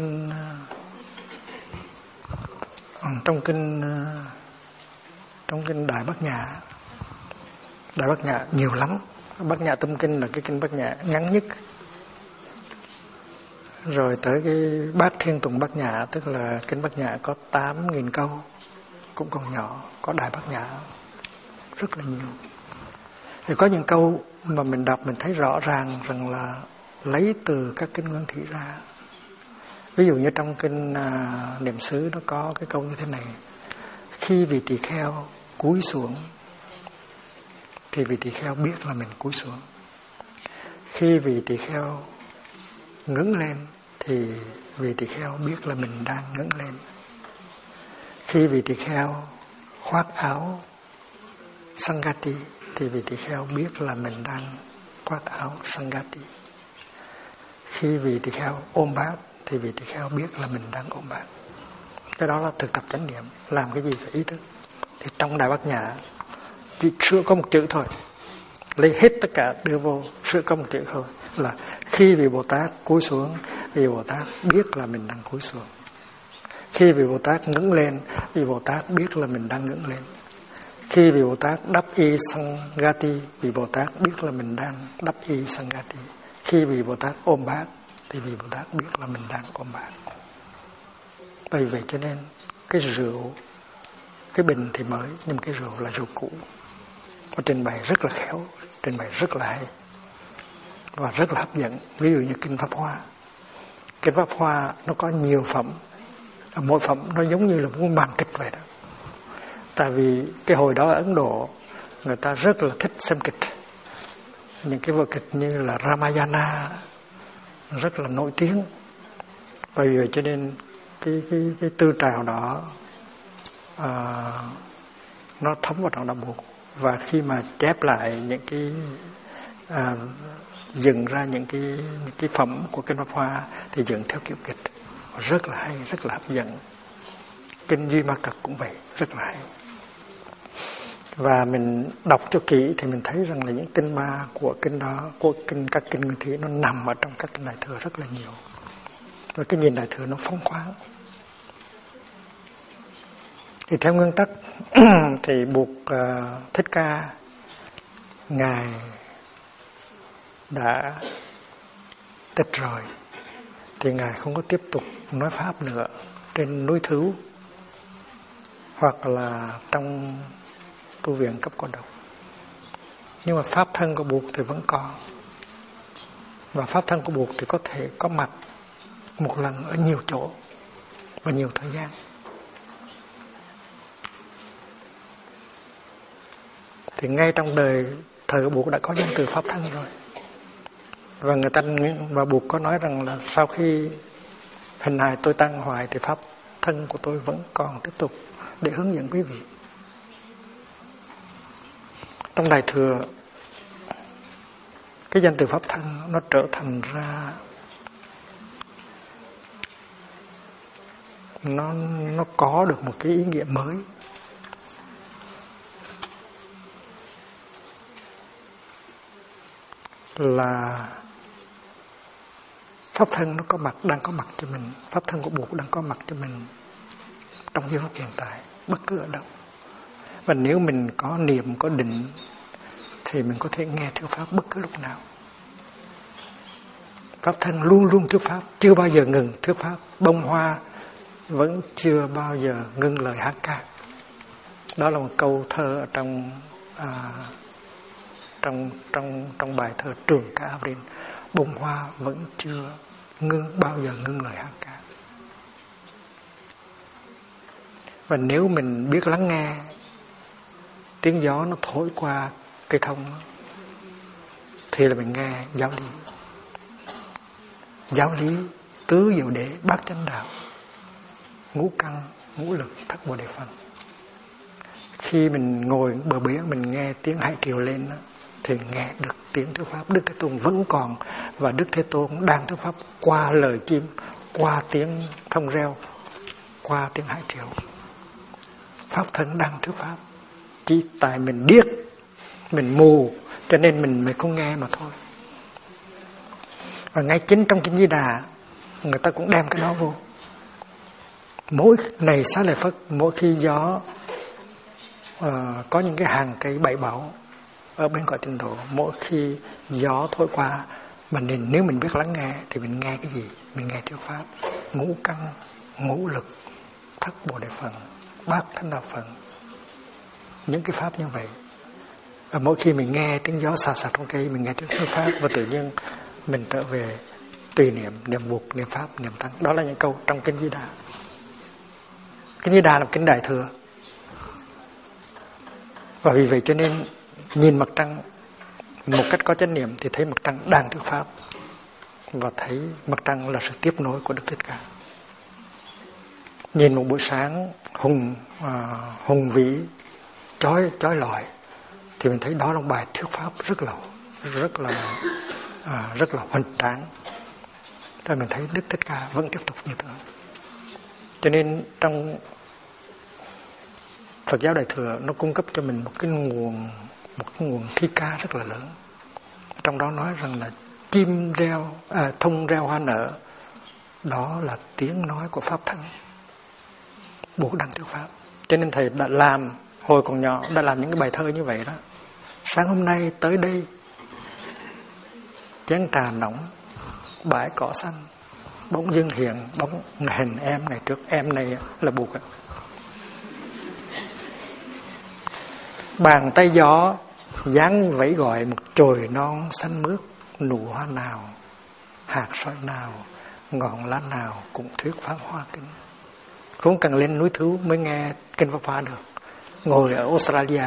kinh Đại Bát Nhã. Đại Bát Nhã nhiều lắm. Bát Nhã Tâm Kinh là cái kinh Bát Nhã ngắn nhất. Rồi tới cái Bát Thiên Tùng Bát Nhã, tức là kinh Bát Nhã có 8.000 câu, cũng còn nhỏ. Có Đại Bát Nhã rất là nhiều. Thì có những câu mà mình đọc mình thấy rõ ràng rằng là lấy từ các kinh Nguyên Thủy ra. Ví dụ như trong kinh Niệm xứ nó có cái câu như thế này: khi vị tỳ kheo cúi xuống thì vị tỳ kheo biết là mình cúi xuống. Khi vị tỳ kheo ngẩng lên thì vị tỳ kheo biết là mình đang ngẩng lên. Khi vị tỳ kheo khoác áo Sangati thì vị tỳ kheo biết là mình đang khoác áo Sangati. Khi vị tỳ kheo ôm bát thì vị tỳ kheo biết là mình đang ôm bát. Cái đó là thực tập chánh niệm. Làm cái gì phải ý thức. Thì trong Đại Bát Nhã chỉ sửa có một chữ thôi, lấy hết tất cả đưa vô, sửa có một chữ thôi, là khi vị Bồ Tát cúi xuống, vị Bồ Tát biết là mình đang cúi xuống. Khi vị Bồ Tát ngẩng lên, vị Bồ Tát biết là mình đang ngẩng lên. Khi vị Bồ Tát đắp y Sangati, vị Bồ Tát biết là mình đang đắp y Sangati. Khi vị Bồ Tát ôm bát thì vị Bồ Tát biết là mình đang ôm bát. Bởi vậy cho nên cái rượu, cái bình thì mới, nhưng cái rượu là rượu cũ. Và trình bày rất là khéo, trình bày rất là hay và rất là hấp dẫn. Ví dụ như kinh Pháp Hoa. Kinh Pháp Hoa nó có nhiều phẩm, mỗi phẩm nó giống như là một màn kịch vậy đó. Tại vì cái hồi đó ở Ấn Độ người ta rất là thích xem kịch. Những cái vở kịch như là Ramayana rất là nổi tiếng. Bởi vì cho nên cái tư trào đó nó thấm vào trong đạo Bụt. Và khi mà chép lại những cái dựng ra những cái phẩm của kinh Pháp Hoa thì dựng theo kiểu kịch, rất là hay, rất là hấp dẫn. Kinh Duy Ma Cật cũng vậy, rất là hay. Và mình đọc cho kỹ thì mình thấy rằng là những tinh ma của kinh đó, của các kinh Nguyên Thủy nó nằm ở trong các kinh Đại Thừa rất là nhiều. Và cái nhìn Đại Thừa nó phóng khoáng. Thì theo nguyên tắc thì Bụt Thích Ca Ngài đã tịch rồi thì Ngài không có tiếp tục nói Pháp nữa trên núi Thứu hoặc là trong tu viện cấp cô độc. Nhưng mà Pháp thân của Bụt thì vẫn còn. Và Pháp thân của Bụt thì có thể có mặt một lần ở nhiều chỗ và nhiều thời gian. Thì ngay trong đời thời của Bụt đã có danh từ Pháp thân rồi. Và Bụt có nói rằng là sau khi hình hài tôi tan hoại thì Pháp thân của tôi vẫn còn tiếp tục để hướng dẫn quý vị. Trong Đại Thừa, cái danh từ Pháp thân nó trở thành ra nó có được một cái ý nghĩa mới. là pháp thân nó có mặt, đang có mặt cho mình, pháp thân của Bụt đang có mặt cho mình trong giây phút hiện tại, bất cứ ở đâu. Và nếu mình có niệm, có định thì mình có thể nghe thuyết pháp bất cứ lúc nào. Pháp thân luôn luôn thuyết pháp, chưa bao giờ ngừng thuyết pháp. Bông hoa vẫn chưa bao giờ ngưng lời hát ca. Đó là một câu thơ ở trong bài thơ Trường Ca Abrin. Bông hoa vẫn chưa bao giờ ngưng lời hát ca. Và nếu mình biết lắng nghe tiếng gió nó thổi qua cây thông thì là mình nghe giáo lý. Giáo lý tứ diệu đế, bát chánh đạo, ngũ căn, ngũ lực, thất bồ đề phần. Khi mình ngồi bờ biển mình nghe tiếng hải triều lên thì nghe được tiếng thuyết pháp. Đức Thế Tôn vẫn còn, và Đức Thế Tôn đang thuyết pháp qua lời chim, qua tiếng thông reo, qua tiếng hải triều. Pháp thân đang thuyết pháp, chỉ tại mình điếc, mình mù cho nên mình mới không nghe mà thôi. Và ngay chính trong Kinh Di Đà người ta cũng đem cái đó vô. Mỗi này Xá Lợi Phất, mỗi khi gió có những cái hàng cây bảy báu ở bên cõi Tịnh Độ, mỗi khi gió thổi qua mà nếu mình biết lắng nghe thì mình nghe cái gì? Mình nghe thuyết pháp ngũ căn, ngũ lực, thất bồ đề phần, bát thánh đạo phần, những cái pháp như vậy. Và mỗi khi mình nghe tiếng gió xào xạc trong cây, mình nghe tiếng thuyết pháp, và tự nhiên mình trở về tùy niệm, niệm Bụt, niệm pháp, niệm Tăng. Đó là những câu trong Kinh Di Đà. Kinh Di Đà là kinh Đại Thừa. Và vì vậy cho nên nhìn mặt trăng một cách có chánh niệm thì thấy mặt trăng đang thuyết pháp, và thấy mặt trăng là sự tiếp nối của Đức Thích Ca. Nhìn một buổi sáng hùng vĩ, chói lọi thì mình thấy đó là một bài thuyết pháp rất là hoành tráng. Rồi mình thấy Đức Thích Ca vẫn tiếp tục như thế. Cho nên trong Phật giáo Đại Thừa nó cung cấp cho mình một cái nguồn thi ca rất là lớn. Trong đó nói rằng là chim reo, thông reo hoa nở, đó là tiếng nói của pháp thân. Bụt đang thuyết pháp. Cho nên thầy đã làm, hồi còn nhỏ đã làm những cái bài thơ như vậy đó. Sáng hôm nay tới đây, chén trà nóng, bãi cỏ xanh, bỗng dưng hiện bóng hình em ngày trước. Em này là Bụt ạ. Bàn tay gió dáng vẫy gọi một chồi non xanh mướt, nụ hoa nào, hạt sỏi nào, ngọn lá nào cũng thuyết pháp hoa kinh. Không cần lên núi Thứu mới nghe kinh pháp hoa được. Ngồi ở Australia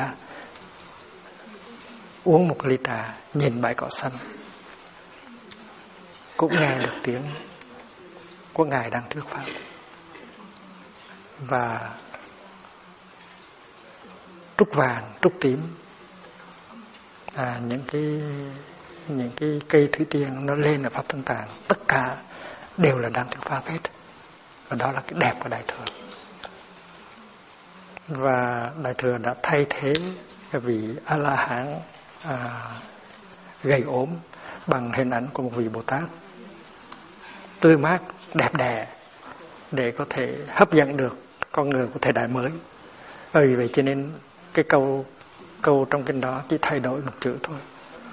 uống một ly trà, nhìn bãi cỏ xanh, cũng nghe được tiếng của Ngài đang thuyết pháp. Và trúc vàng, trúc tím, những cái cây thủy tiên nó lên ở pháp Tân Tạng, tất cả đều là đang thuyết pháp hết. Và đó là cái đẹp của Đại Thừa. Và Đại Thừa đã thay thế vị A-la-hán gầy ốm bằng hình ảnh của một vị Bồ Tát tươi mát, đẹp đẽ, để có thể hấp dẫn được con người của thời đại mới. Vì vậy cho nên cái câu trong kinh đó chỉ thay đổi một chữ thôi,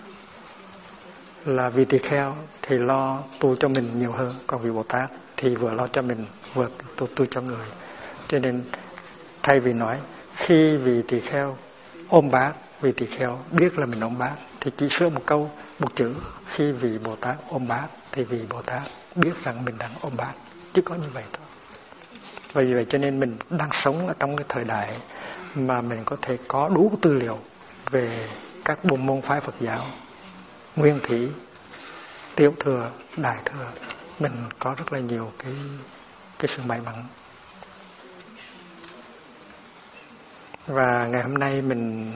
là vị tỳ kheo thì lo tu cho mình nhiều hơn, còn vị Bồ Tát thì vừa lo cho mình vừa tu cho người. Cho nên thay vì nói khi vị tỳ kheo ôm bát, vị tỳ kheo biết là mình ôm bát, thì chỉ sửa một câu, một chữ. Khi vị Bồ Tát ôm bát thì vị Bồ Tát biết rằng mình đang ôm bát, chỉ có như vậy thôi. Vì vậy cho nên mình đang sống ở trong cái thời đại mà mình có thể có đủ tư liệu về các bộ môn phái Phật giáo, nguyên thủy, tiểu thừa, đại thừa. Mình có rất là nhiều cái sự may mắn. Và ngày hôm nay mình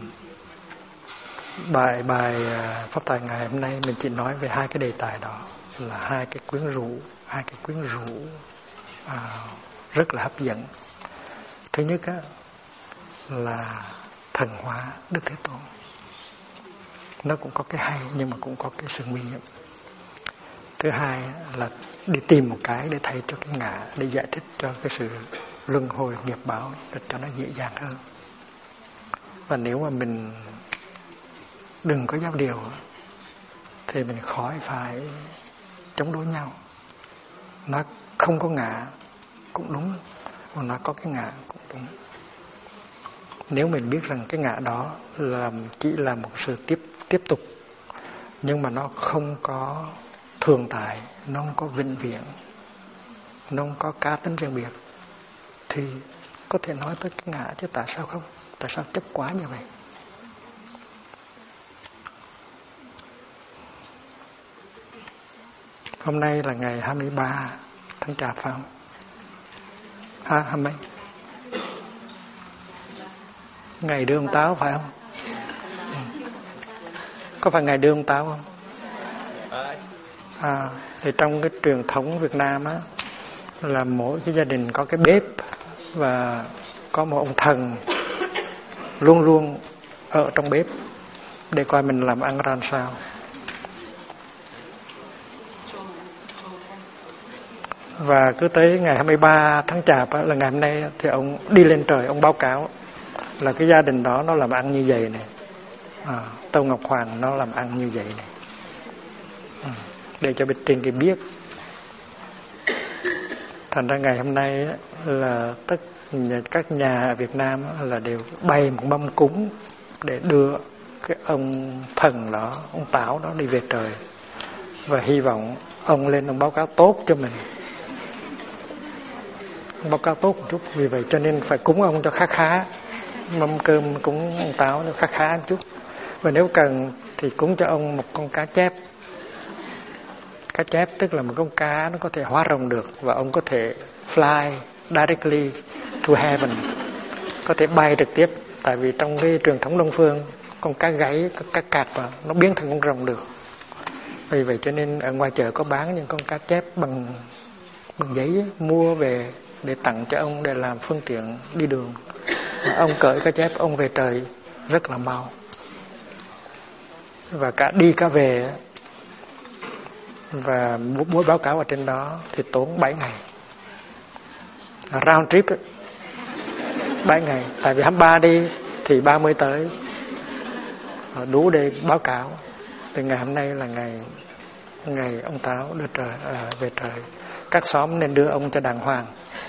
bài pháp tài ngày hôm nay mình chỉ nói về hai cái đề tài đó, là hai cái quyến rũ rất là hấp dẫn. Thứ nhất là thần hóa Đức Thế Tôn. nó cũng có cái hay nhưng mà cũng có cái sự nguy hiểm. Thứ hai là đi tìm một cái để thay cho cái ngã, để giải thích cho cái sự luân hồi nghiệp báo để cho nó dễ dàng hơn. Và nếu mà mình đừng có giao điều thì mình khỏi phải chống đối nhau. Nó không có ngã cũng đúng, mà nó có cái ngã cũng đúng. Nếu mình biết rằng cái ngã đó là chỉ là một sự tiếp tục, nhưng mà nó không có thường tại, nó không có vĩnh viễn, nó không có cá tính riêng biệt, thì có thể nói tới cái ngã chứ tại sao không? Tại sao chấp quá như vậy? Hôm nay là ngày 23 tháng Chạp phải không? Hai mấy? Ngày đưa ông Táo phải không? Có phải ngày đưa ông Táo không? Thì trong cái truyền thống Việt Nam á, là mỗi cái gia đình có cái bếp và có một ông thần luôn luôn ở trong bếp để coi mình làm ăn ra sao. Và cứ tới ngày 23 tháng Chạp á, là ngày hôm nay thì ông đi lên trời, ông báo cáo là cái gia đình đó nó làm ăn như vậy này, Tâu Ngọc Hoàng nó làm ăn như vậy này, để cho bên trên kia biết. Thành ra ngày hôm nay á, là các nhà ở Việt Nam á, là đều bày một mâm cúng để đưa cái ông thần đó, ông Táo đó đi về trời, và hy vọng ông lên ông báo cáo tốt cho mình, báo cáo tốt một chút. Vì vậy cho nên phải cúng ông cho khá, mâm cơm cúng ông Táo cho khá một chút. Và nếu cần thì cúng cho ông một con cá chép. Cá chép tức là một con cá nó có thể hóa rồng được, và ông có thể fly directly to heaven, có thể bay trực tiếp. Tại vì trong cái truyền thống Đông phương, con cá gáy, con cá cạp nó biến thành con rồng được. Vì vậy cho nên ở ngoài chợ có bán những con cá chép bằng giấy, mua về để tặng cho ông để làm phương tiện đi đường. Và ông cởi cá chép, ông về trời rất là mau. Và cả đi cả về, và buổi báo cáo ở trên đó thì tốn 7 ngày. Round trip 7 ngày. Tại vì 23 đi thì 30 tới, đủ để báo cáo. Từ ngày hôm nay là ngày ông Táo đưa trời về trời. Các xóm nên đưa ông cho đàng hoàng.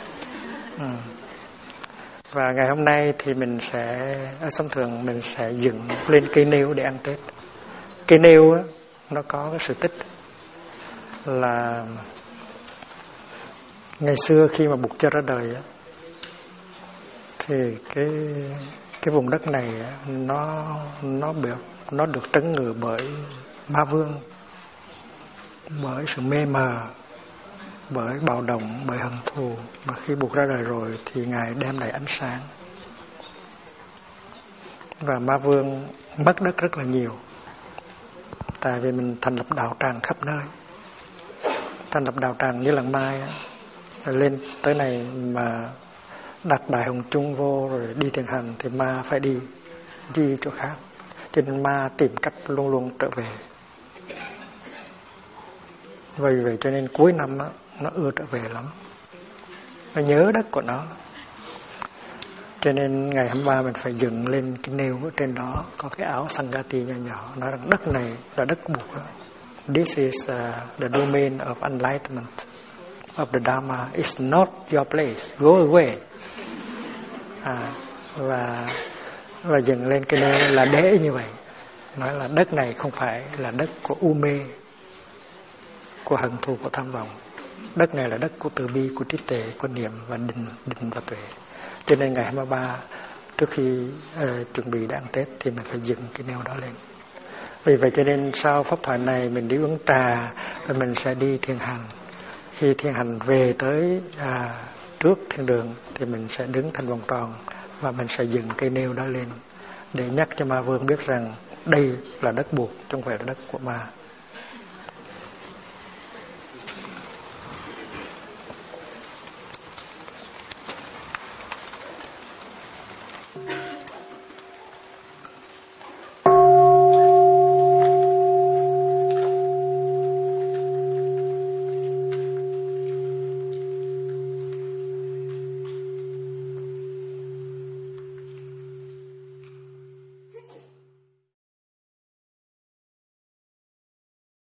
Và ngày hôm nay thì mình sẽ ở xóm Thường mình sẽ dựng lên cây nêu để ăn Tết. Cây nêu á, nó có cái sự tích là ngày xưa khi mà Bụt Cha ra đời á, thì cái vùng đất này á, nó được trấn ngự bởi ma vương, bởi sự mê mờ, bởi bạo động, bởi hận thù. Mà khi Bụt ra đời rồi thì Ngài đem lại ánh sáng, và ma vương mất đất rất là nhiều. Tại vì mình thành lập đạo tràng khắp nơi, thành lập đạo tràng như Làng Mai á, lên tới này mà đặt Đại Hồng Chung vô rồi đi thiền hành thì ma phải đi chỗ khác. Cho nên ma tìm cách luôn luôn trở về. Vì vậy cho nên cuối năm á, nó ưa trở về lắm, nó nhớ đất của nó. Cho nên ngày 23 mình phải dựng lên cái nêu ở trên đó có cái áo Sangati nhỏ nhỏ, nói rằng đất này là đất của Bụt. This is the domain of enlightenment of the Dharma. It's not your place. Go away. Và dựng lên cái nêu là để như vậy, nói là đất này không phải là đất của u mê, của hận thù, của tham vọng. Đất này là đất của từ bi, của trí tuệ, của niệm và định và tuệ. Cho nên ngày 23 trước khi chuẩn bị để ăn Tết thì mình phải dựng cái nêu đó lên. Vì vậy cho nên sau pháp thoại này mình đi uống trà, rồi mình sẽ đi thiền hành. Khi thiền hành về tới trước thiên đường thì mình sẽ đứng thành vòng tròn và mình sẽ dựng cây nêu đó lên để nhắc cho ma vương biết rằng đây là đất Bụt, chứ không phải là đất của ma.